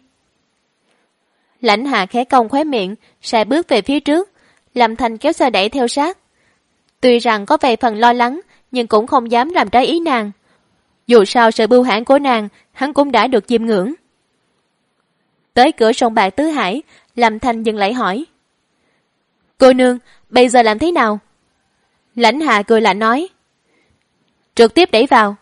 [SPEAKER 2] Lãnh Hạ khẽ cong khóe miệng, sải bước về phía trước. Lâm Thanh kéo xe đẩy theo sát. Tuy rằng có vài phần lo lắng, nhưng cũng không dám làm trái ý nàng. Dù sao sự bưu hãn của nàng, hắn cũng đã được chiêm ngưỡng. Tới cửa sòng bạc Tứ Hải, Lâm Thanh dừng lại hỏi. Cô nương, bây giờ làm thế nào? Lãnh Hạ cười lạnh nói. Trực tiếp đẩy vào.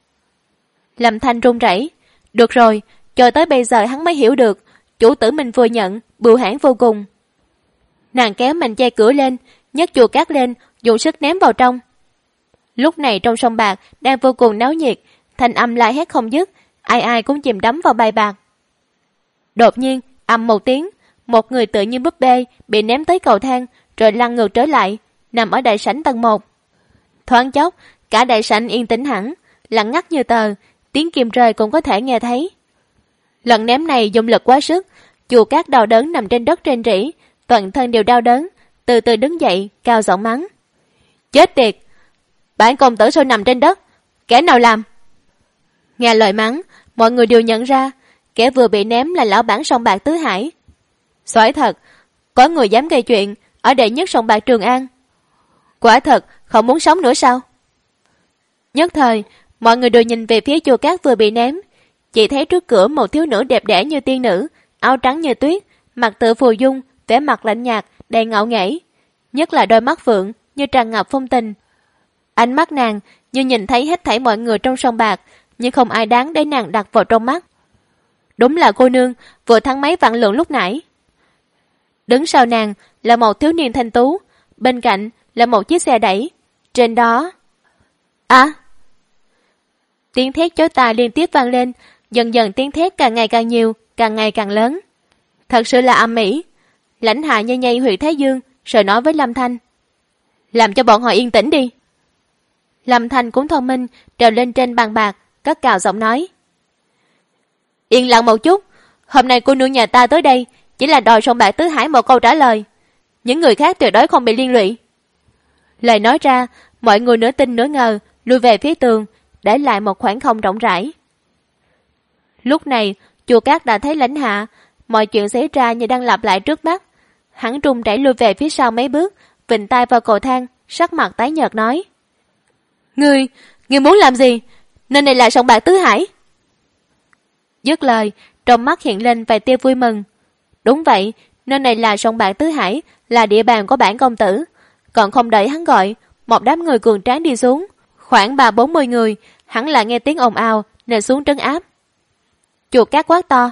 [SPEAKER 2] Lâm Thanh run rẩy. Được rồi, cho tới bây giờ hắn mới hiểu được, chủ tử mình vừa nhận, bưu hãn vô cùng. Nàng kéo mành che cửa lên, nhấc chùa cát lên, dùng sức ném vào trong. Lúc này trong sòng bạc đang vô cùng náo nhiệt, thanh âm la hét không dứt, ai ai cũng chìm đắm vào bài bạc. Đột nhiên, ầm một tiếng, một người tự như búp bê bị ném tới cầu thang, rồi lăn ngược trở lại, nằm ở đại sảnh tầng 1. Thoáng chốc, cả đại sảnh yên tĩnh hẳn, lặng ngắt như tờ, tiếng kim rơi cũng có thể nghe thấy. Lần ném này dùng lực quá sức, chùa cát đau đớn nằm trên đất rên rỉ, toàn thân đều đau đớn, từ từ đứng dậy, cao giọng mắng. Chết tiệt! Bản công tử sao nằm trên đất? Kẻ nào làm? Nghe lời mắng, mọi người đều nhận ra, kẻ vừa bị ném là lão bản sòng bạc Tứ Hải. Xoái thật, có người dám gây chuyện ở đệ nhất sòng bạc Trường An. Quả thật, không muốn sống nữa sao? Nhất thời, mọi người đều nhìn về phía chùa cát vừa bị ném, chỉ thấy trước cửa một thiếu nữ đẹp đẽ như tiên nữ, áo trắng như tuyết, mặt tựa phù dung, vẻ mặt lạnh nhạt, đầy ngạo nghễ, nhất là đôi mắt phượng như tràn ngập phong tình. Ánh mắt nàng như nhìn thấy hết thảy mọi người trong sòng bạc, nhưng không ai đáng để nàng đặt vào trong mắt. Đúng là cô nương vừa thắng mấy vạn lượng lúc nãy. Đứng sau nàng là một thiếu niên thanh tú, bên cạnh là một chiếc xe đẩy, trên đó... Tiếng thét chói tai liên tiếp vang lên, dần dần tiếng thét càng ngày càng nhiều, càng ngày càng lớn. Thật sự là ầm ĩ. Lãnh Hạ nhây nhây huyệt thái dương, rồi nói với Lâm Thanh. Làm cho bọn họ yên tĩnh đi. Lâm Thanh cũng thông minh, trèo lên trên bàn bạc, cất cao giọng nói. Yên lặng một chút, hôm nay cô nương nhà ta tới đây, chỉ là đòi sòng bạc Tứ Hải một câu trả lời. Những người khác tuyệt đối không bị liên lụy. Lời nói ra, mọi người nửa tin nửa ngờ, lui về phía tường, để lại một khoảng không rộng rãi. Lúc này, chùa cát đã thấy Lãnh Hạ, mọi chuyện xảy ra như đang lặp lại trước mắt. Hắn run rẩy lui về phía sau mấy bước, vịnh tay vào cầu thang, sắc mặt tái nhợt nói. Ngươi muốn làm gì? Nơi này là sòng bạc Tứ Hải. Dứt lời, trong mắt hiện lên vài tia vui mừng. Đúng vậy, nơi này là sòng bạc Tứ Hải, là địa bàn của bản công tử. Còn không đợi hắn gọi, một đám người cường tráng đi xuống, khoảng 30-40 người, hắn là nghe tiếng ồn ào nên xuống trấn áp. Chùa cát quát to.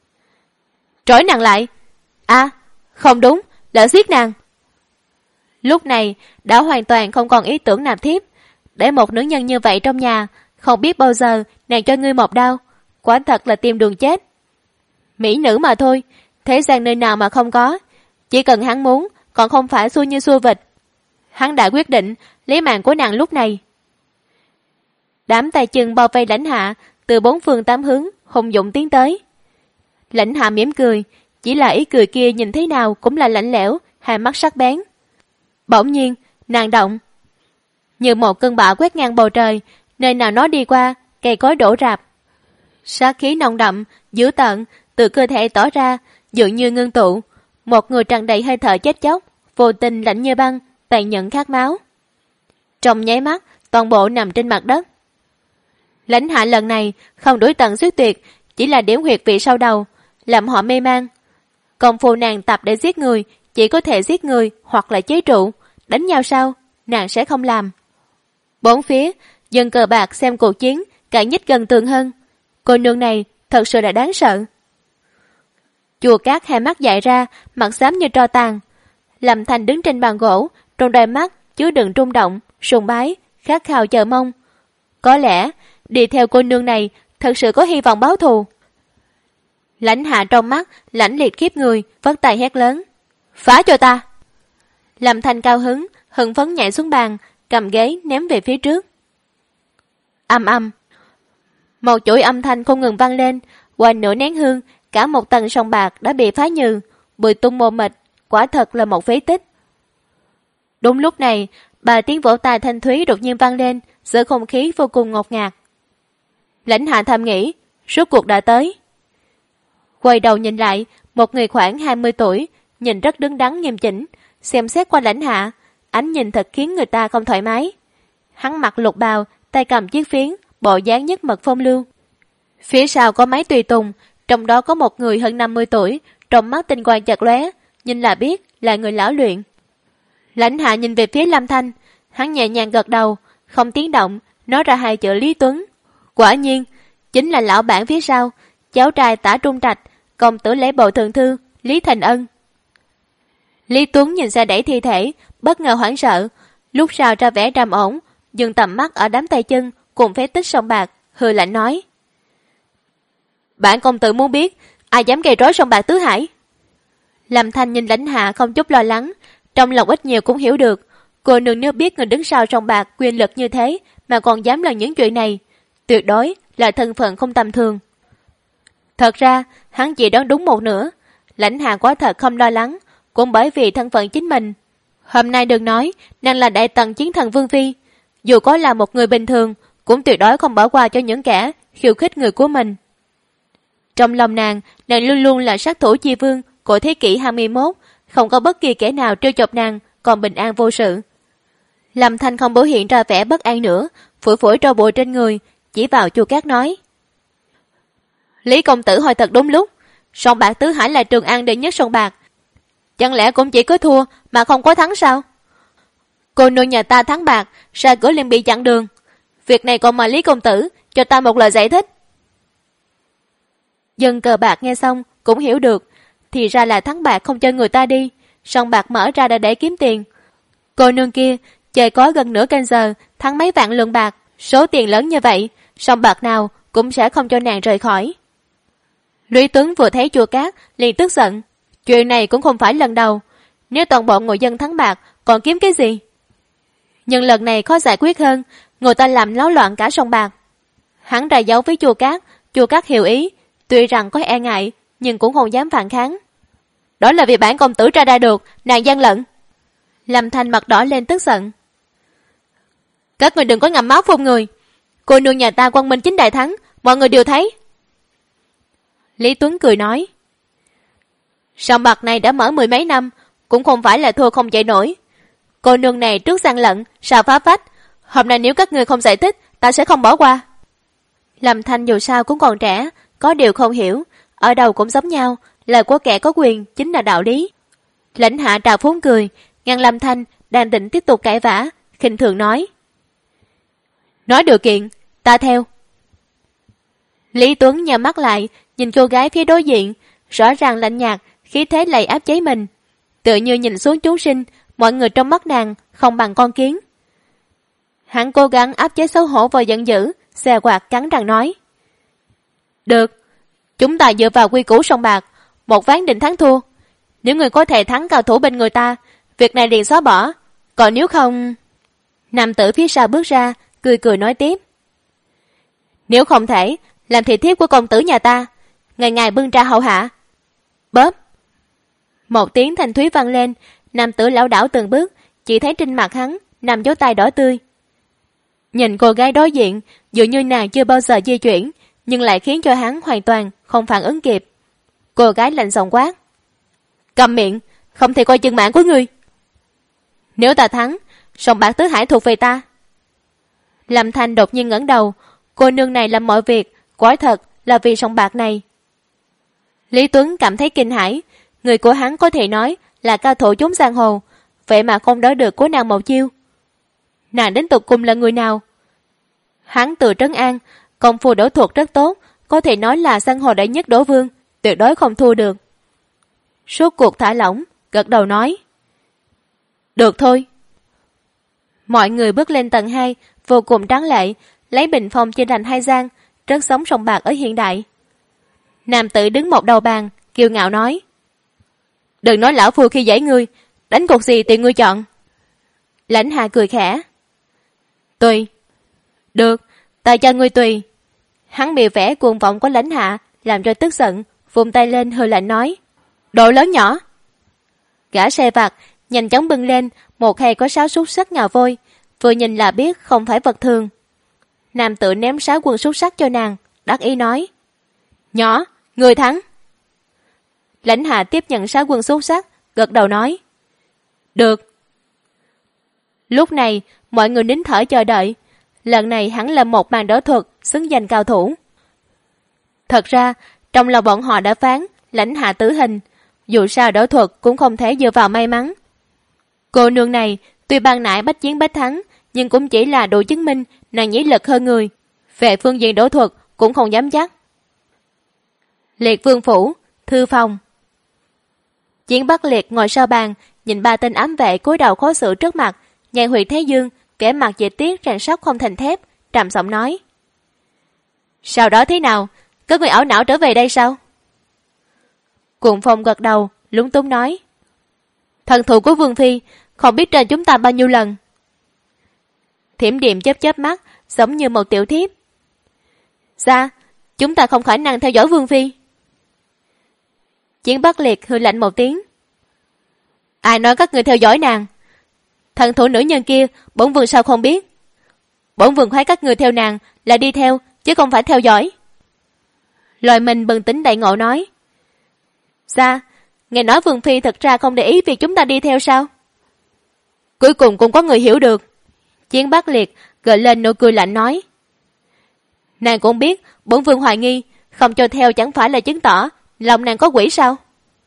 [SPEAKER 2] Trói nàng lại. Không đúng, lỡ giết nàng. Lúc này đã hoàn toàn không còn ý tưởng nạp thiếp. Để một nữ nhân như vậy trong nhà, không biết bao giờ nàng cho ngươi một đau, quả thật là tìm đường chết. Mỹ nữ mà thôi, thế gian nơi nào mà không có, chỉ cần hắn muốn, còn không phải xui như xua vịt. Hắn đã quyết định lấy mạng của nàng lúc này. Đám tay chân bao vây Lãnh Hạ từ 4 phương 8 hướng hùng dũng tiến tới. Lãnh Hạ mỉm cười, chỉ là ý cười kia nhìn thế nào cũng là lạnh lẽo, hai mắt sắc bén. Bỗng nhiên nàng động, như một cơn bão quét ngang bầu trời, nơi nào nó đi qua cây cối đổ rạp. Sát khí nồng đậm dữ tợn từ cơ thể tỏ ra, dường như ngưng tụ. Một người tràn đầy hơi thở chết chóc, vô tình lạnh như băng, tàn nhẫn khát máu. Trong nháy mắt, toàn bộ nằm trên mặt đất. Lãnh Hạ lần này không đuổi tận giết tuyệt, chỉ là điểm huyệt vị sau đầu, làm họ mê man. Công phu nàng tập để giết người, chỉ có thể giết người hoặc là chế trụ, đánh nhau sao, nàng sẽ không làm. Bốn phía, dân cờ bạc xem cuộc chiến, càng nhích gần tường hơn. Cô nương này thật sự là đáng sợ. Chùa cát hai mắt dại ra, mặt xám như tro tàn. Lâm Thanh đứng trên bàn gỗ, trong đôi mắt chứa đựng rung động, sùng bái, khát khao chờ mong. Có lẽ đi theo cô nương này thật sự có hy vọng báo thù. Lãnh Hạ trong mắt lãnh liệt khiếp người, vất tay hét lớn. Phá cho ta! Lâm Thanh cao hứng, hưng phấn nhảy xuống bàn, cầm ghế ném về phía trước. Ầm ầm. Một chuỗi âm thanh không ngừng vang lên, qua nửa nén hương, cả một tầng sông bạc đã bị phá nhừ, bụi tung mù mịt, quả thật là một phế tích. Đúng lúc này, ba tiếng vỗ tay thanh thúy đột nhiên vang lên, giữa không khí vô cùng ngột ngạt. Lãnh Hạ thầm nghĩ, rốt cuộc đã tới. Quay đầu nhìn lại, một người khoảng 20 tuổi, nhìn rất đứng đắn nghiêm chỉnh, xem xét qua Lãnh Hạ, ánh nhìn thật khiến người ta không thoải mái. Hắn mặc lục bào, tay cầm chiếc phiến, bộ dáng nhất mật phong lưu. Phía sau có mấy tùy tùng, trong đó có một người hơn 50 tuổi, trong mắt tinh quang chợt lóe, nhìn là biết là người lão luyện. Lãnh Hạ nhìn về phía Lâm Thanh, hắn nhẹ nhàng gật đầu, không tiếng động, nói ra hai chữ Lý Tuấn. Quả nhiên, chính là lão bản phía sau, cháu trai Tả Trung Trạch, công tử lễ bộ thượng thư, Lý Thành Ân. Lý Tuấn nhìn xe đẩy thi thể, bất ngờ hoảng sợ, lúc sau ra vẻ trầm ổn, dừng tầm mắt ở đám tay chân cùng phế tích sông bạc, hừ lạnh nói: Bản công tử muốn biết, ai dám gây rối sông bạc Tứ Hải? Lâm Thanh nhìn Lãnh Hạ không chút lo lắng, trong lòng ít nhiều cũng hiểu được, cô nương nếu biết người đứng sau sông bạc quyền lực như thế mà còn dám làm những chuyện này, tuyệt đối là thân phận không tầm thường. Thật ra, hắn chỉ đoán đúng một nửa, Lãnh Hạ quả thật không lo lắng, cũng bởi vì thân phận chính mình. Hôm nay đừng nói, nàng là đại tần chiến thần Vương Phi, dù có là một người bình thường, cũng tuyệt đối không bỏ qua cho những kẻ khiêu khích người của mình. Trong lòng nàng luôn luôn là sát thủ chi vương của thế kỷ 21, không có bất kỳ kẻ nào trêu chọc nàng, còn bình an vô sự. Lâm Thanh không biểu hiện ra vẻ bất an nữa, phủi phủi tro bụi trên người, chỉ vào Chu Cát nói: Lý công tử hỏi thật đúng lúc, sông bạc Tứ Hải là Trường An đệ nhất sông bạc, chẳng lẽ cũng chỉ có thua mà không có thắng sao? Cô nương nhà ta thắng bạc, ra cửa liền bị chặn đường, việc này còn mời Lý công tử cho ta một lời giải thích. Dân cờ bạc nghe xong cũng hiểu được, thì ra là thắng bạc không cho người ta đi, sông bạc mở ra để kiếm tiền. Cô nương kia chơi có gần nửa canh giờ thắng mấy vạn lượng bạc, số tiền lớn như vậy, sông bạc nào cũng sẽ không cho nàng rời khỏi. Lý Tuấn vừa thấy Chu Cát liền tức giận, chuyện này cũng không phải lần đầu, nếu toàn bộ người dân thắng bạc còn kiếm cái gì? Nhưng lần này khó giải quyết hơn, người ta làm náo loạn cả sông bạc. Hắn ra dấu với Chu Cát hiểu ý, tuy rằng có e ngại nhưng cũng không dám phản kháng. Đó là vì bản công tử ra được, nàng gian lận. Lâm Thanh mặt đỏ lên tức giận. Các người đừng có ngậm máu phun người, cô nương nhà ta quang minh chính đại thắng, mọi người đều thấy. Lý Tuấn cười nói: Sông bạc này đã mở 10 mấy năm, cũng không phải là thua không chạy nổi. Cô nương này trước gian lận, sao phá phách, hôm nay nếu các người không giải thích, ta sẽ không bỏ qua. Lâm Thanh dù sao cũng còn trẻ, có điều không hiểu, ở đâu cũng giống nhau, lời của kẻ có quyền chính là đạo lý. Lãnh Hạ trào phúng cười, ngăn Lâm Thanh đang định tiếp tục cãi vã, khinh thường nói: Nói điều kiện, ta theo. Lý Tuấn nhắm mắt lại, nhìn cô gái phía đối diện, rõ ràng lạnh nhạt, khí thế lầy áp chế mình, tự như nhìn xuống chúng sinh, mọi người trong mắt nàng không bằng con kiến. Hắn cố gắng áp chế xấu hổ và giận dữ, xè quạt cắn răng nói: Được, chúng ta dựa vào quy củ sông bạc, một ván định thắng thua. Nếu người có thể thắng cao thủ bên người ta, việc này liền xóa bỏ, còn nếu không... Nam tử phía sau bước ra, cười cười nói tiếp: Nếu không thể, làm thị thiếp của công tử nhà ta, ngày ngày bưng ra hậu hạ. Bóp. Một tiếng thanh thúy vang lên, nam tử lảo đảo từng bước, chỉ thấy trên mặt hắn nằm dấu tay đỏ tươi. Nhìn cô gái đối diện, dường như nàng chưa bao giờ di chuyển, nhưng lại khiến cho hắn hoàn toàn không phản ứng kịp. Cô gái lạnh giọng quát: Cầm miệng, không thể coi chừng mạng của ngươi. Nếu ta thắng, sông bạc Tứ Hải thuộc về ta. Lâm Thanh đột nhiên ngẩng đầu, cô nương này làm mọi việc, quả thật là vì sông bạc này. Lý Tuấn cảm thấy kinh hãi, người của hắn có thể nói là cao thủ trốn giang hồ, vậy mà không đỡ được của nàng một chiêu. Nàng đến tục cùng là người nào? Hắn từ trấn an, công phu đổ thuật rất tốt, có thể nói là giang hồ đệ nhất đổ vương, tuyệt đối không thua được. Suốt cuộc thả lỏng, gật đầu nói: Được thôi. Mọi người bước lên tầng 2, vô cùng tráng lệ, lấy bình phong chia thành hai gian, rất giống sông bạc ở hiện đại. Nam tử đứng một đầu bàn, kiêu ngạo nói: Đừng nói lão phu khi dễ ngươi, đánh cuộc gì thì ngươi chọn. Lãnh Hạ cười khẽ: Tùy. Được, ta cho ngươi tùy. Hắn bị vẻ cuồng vọng của Lãnh Hạ làm cho tức giận, vung tay lên hừ lạnh nói: Đồ lớn nhỏ! Gã sai vặt nhanh chóng bưng lên một khay có 6 xúc xắc ngà vôi, vừa nhìn là biết không phải vật thường. Nam tự ném 6 quân xúc xắc cho nàng, đắc ý nói: Nhỏ, người thắng. Lãnh Hạ tiếp nhận 6 quân xúc xắc, gật đầu nói: Được. Lúc này mọi người nín thở chờ đợi. Lần này hắn là một màn đấu thuật xứng danh cao thủ. Thật ra trong lòng bọn họ đã phán Lãnh Hạ tử hình, dù sao đấu thuật cũng không thể dựa vào may mắn. Cô nương này tuy ban nãy bách chiến bách thắng, nhưng cũng chỉ là đủ chứng minh nàng nhĩ lực hơn người. Về phương diện đấu thuật cũng không dám chắc. Liệt vương phủ, thư phòng. Chiến Bắc Liệt ngồi sau bàn, nhìn 3 tên ám vệ cúi đầu khó xử trước mặt, nhàn Huy Thế Dương vẻ mặt dệt tiết rèn sắt không thành thép, trầm giọng nói: Sau đó thế nào? Có người ảo não trở về đây sao? Cuồng Phong gật đầu, lúng túng nói: Thần thù của Vương Phi không biết trên chúng ta bao nhiêu lần. Thiểm Điềm chớp chớp mắt, giống như một tiểu thiếp. Dạ, chúng ta không khả năng theo dõi Vương Phi. Chiến Bắc Liệt hừ lạnh một tiếng: Ai nói các người theo dõi nàng? Thần thủ nữ nhân kia bổn vương sao không biết? Bổn vương khoái các người theo nàng là đi theo, chứ không phải theo dõi. Lôi Minh bừng tỉnh đại ngộ nói: Dạ, nghe nói Vương Phi thật ra không để ý việc chúng ta đi theo sao? Cuối cùng cũng có người hiểu được. Chiến Bắc Liệt gợi lên nụ cười lạnh nói: Nàng cũng biết bổn vương hoài nghi, không cho theo chẳng phải là chứng tỏ lòng nàng có quỷ sao?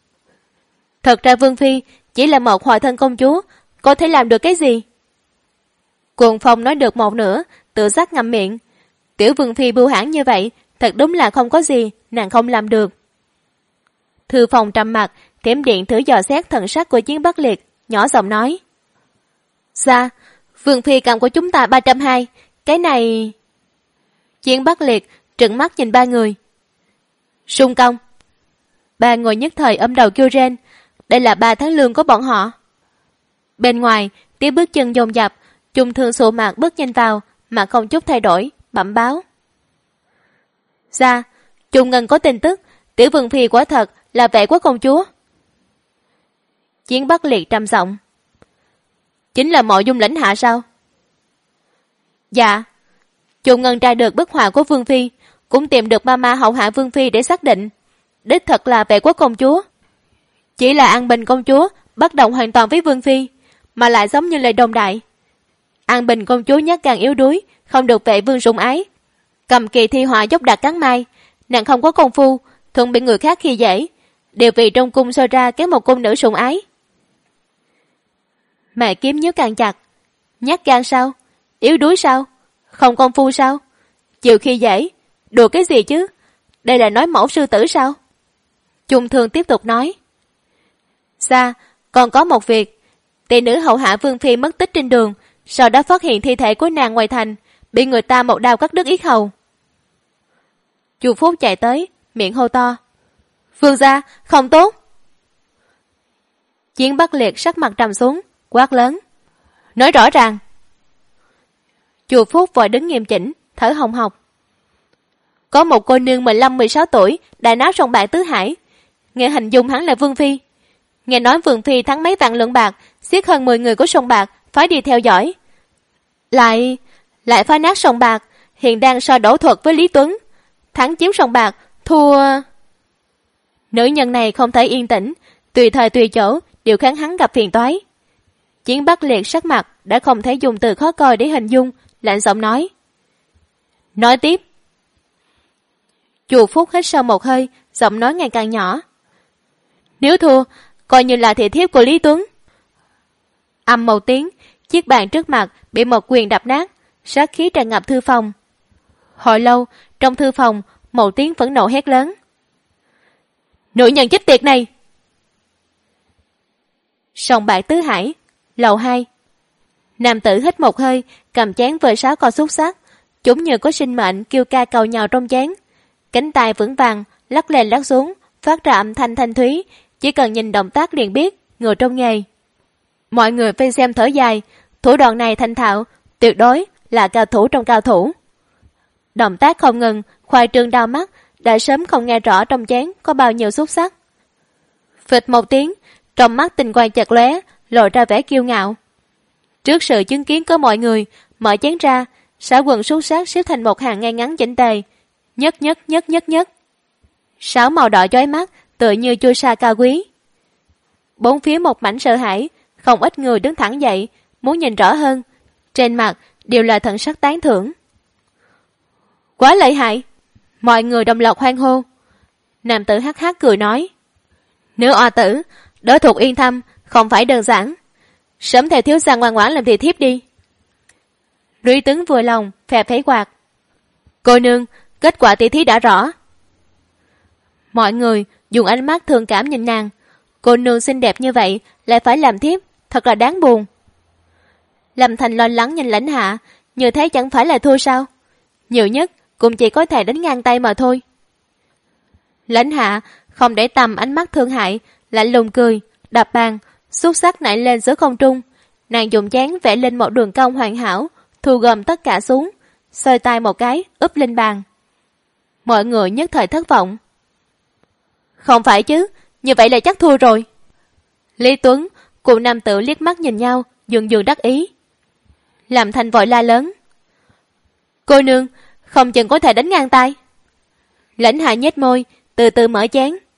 [SPEAKER 2] Thật ra Vương Phi chỉ là một hòa thân công chúa, có thể làm được cái gì? Cuồng Phong nói được một nửa, tự giác ngậm miệng. Tiểu Vương Phi bưu hãn như vậy, thật đúng là không có gì nàng không làm được. Thư phòng trầm mặt, Thiểm Điện thử dò xét thần sắc của Chiến Bắc Liệt, nhỏ giọng nói: Dạ, Vương Phi cầm của chúng ta 320, cái này... Chiến Bắc Liệt trừng mắt nhìn 3 người. Sung công. 3 người nhất thời ôm đầu kêu rên, đây là 3 tháng lương của bọn họ. Bên ngoài, tiếng bước chân dồn dập, Trung Thương sụ mặt bước nhanh vào, mà không chút thay đổi, bẩm báo: Dạ, Trung Ngân có tin tức, Tiểu Vương Phi quả thật là vệ quốc công chúa. Chiến Bắc Liệt trầm giọng: Chính là Mộ Dung Lãnh Hạ sao? Dạ. Trung Ngân tra được bức họa của Vương Phi, cũng tìm được mama hậu hạ Vương Phi để xác định, đích thật là vệ quốc công chúa. Chỉ là An Bình công chúa bất đồng hoàn toàn với Vương Phi, mà lại giống như lời đồn đại. An Bình công chúa nhát gan yếu đuối, không được vệ vương sủng ái, cầm kỳ thi họa dốc đặt cắn mai, nàng không có công phu, thường bị người khác khi dễ, đều vì trong cung soi ra cái một cung nữ sủng ái. Mẹ kiếm nhíu càng chặt. Nhát gan sao? Yếu đuối sao? Không công phu sao? Chịu khi dễ? Đùa cái gì chứ? Đây là nói mẫu sư tử sao? Trung Thương tiếp tục nói: Dạ, còn có một việc. Tỷ nữ hậu hạ Vương Phi mất tích trên đường, sau đó phát hiện thi thể của nàng ngoài thành, bị người ta một đao cắt đứt yết hầu. Chu Phúc chạy tới, miệng hô to: Vương gia, không tốt! Chiến Bắc Liệt sắc mặt trầm xuống, quát lớn: Nói rõ ràng! Chu Phúc vội đứng nghiêm chỉnh, thở hồng hộc. Có một cô nương 15-16 tuổi đã náo sòng bạc tứ hải, nghe hình dung hắn là Vương Phi. Nghe nói Vương Phi thắng mấy vạn lượng bạc, xiết hơn 10 người của sòng bạc phải đi theo dõi. Lại phá nát sòng bạc, hiện đang so đấu thuật với Lý Tuấn. Thắng chiếm sòng bạc, thua... Nữ nhân này không thể yên tĩnh, tùy thời tùy chỗ đều khiến hắn gặp phiền toái. Chiến Bắc Liệt sắc mặt đã không thể dùng từ khó coi để hình dung, lạnh giọng nói: Nói tiếp. Chu Phúc hít sâu một hơi, giọng nói ngày càng nhỏ: Nếu thua, coi như là thị thiếp của Lý Tuấn. Âm một tiếng, chiếc bàn trước mặt bị một quyền đập nát, sát khí tràn ngập thư phòng. Hồi lâu, trong thư phòng, một tiếng phẫn nộ hét lớn: Nữ nhân chết tiệt này! Sòng bạc tứ hải, lầu 2. Nam tử hít một hơi, cầm chén vơi 6 con xúc xắc, chúng như có sinh mệnh kêu ca cầu nhào trong chén. Cánh tay vững vàng, lắc lên lắc xuống, phát ra âm thanh thanh thúy, chỉ cần nhìn động tác liền biết người trong nghề. Mọi người vây xem thở dài, thủ đoạn này thành thạo, tuyệt đối là cao thủ trong cao thủ. Động tác không ngừng, khoai trương đau mắt, đã sớm không nghe rõ trong chén có bao nhiêu xúc xắc. Phịch một tiếng, trong mắt tình quang chợt lóe, lộ ra vẻ kiêu ngạo. Trước sự chứng kiến của mọi người, mở chén ra, xả quần xúc xắc xếp thành một hàng ngay ngắn chỉnh tề. Nhất nhất nhất nhất nhất. Sáu màu đỏ chói mắt, tựa như chu sa cao quý. Bốn phía một mảnh sợ hãi, không ít người đứng thẳng dậy, muốn nhìn rõ hơn. Trên mặt đều là thần sắc tán thưởng. Quá lợi hại! Mọi người đồng loạt hoan hô. Nam tử hắc hắc cười nói. Nếu oa tử, đối thuộc Yên Thâm, không phải đơn giản. Sớm theo thiếu gia ngoan ngoãn làm thị thiếp đi. Lũy tướng vừa lòng, phè phẩy quạt. Cô nương, kết quả tỷ thí đã rõ. Mọi người dùng ánh mắt thương cảm nhìn nàng. Cô nương xinh đẹp như vậy lại phải làm thiếp, thật là đáng buồn. Lâm Thành lo lắng nhìn Lãnh Hạ, như thế chẳng phải là thua sao? Nhiều nhất cũng chỉ có thể đánh ngang tay mà thôi. Lãnh Hạ không để tâm ánh mắt thương hại, lạnh lùng cười, đập bàn, xúc sắc nảy lên giữa không trung. Nàng dùng chén vẽ lên một đường cong hoàn hảo, thu gom tất cả xuống, xoay tay một cái, úp lên bàn. Mọi người nhất thời thất vọng. Không phải chứ, như vậy là chắc thua rồi. Lý Tuấn cùng nam tử liếc mắt nhìn nhau, dường dường đắc ý. Làm Thành vội la lớn. Cô nương, không chừng có thể đánh ngang tay. Lãnh Hạ nhếch môi, từ từ mở chén.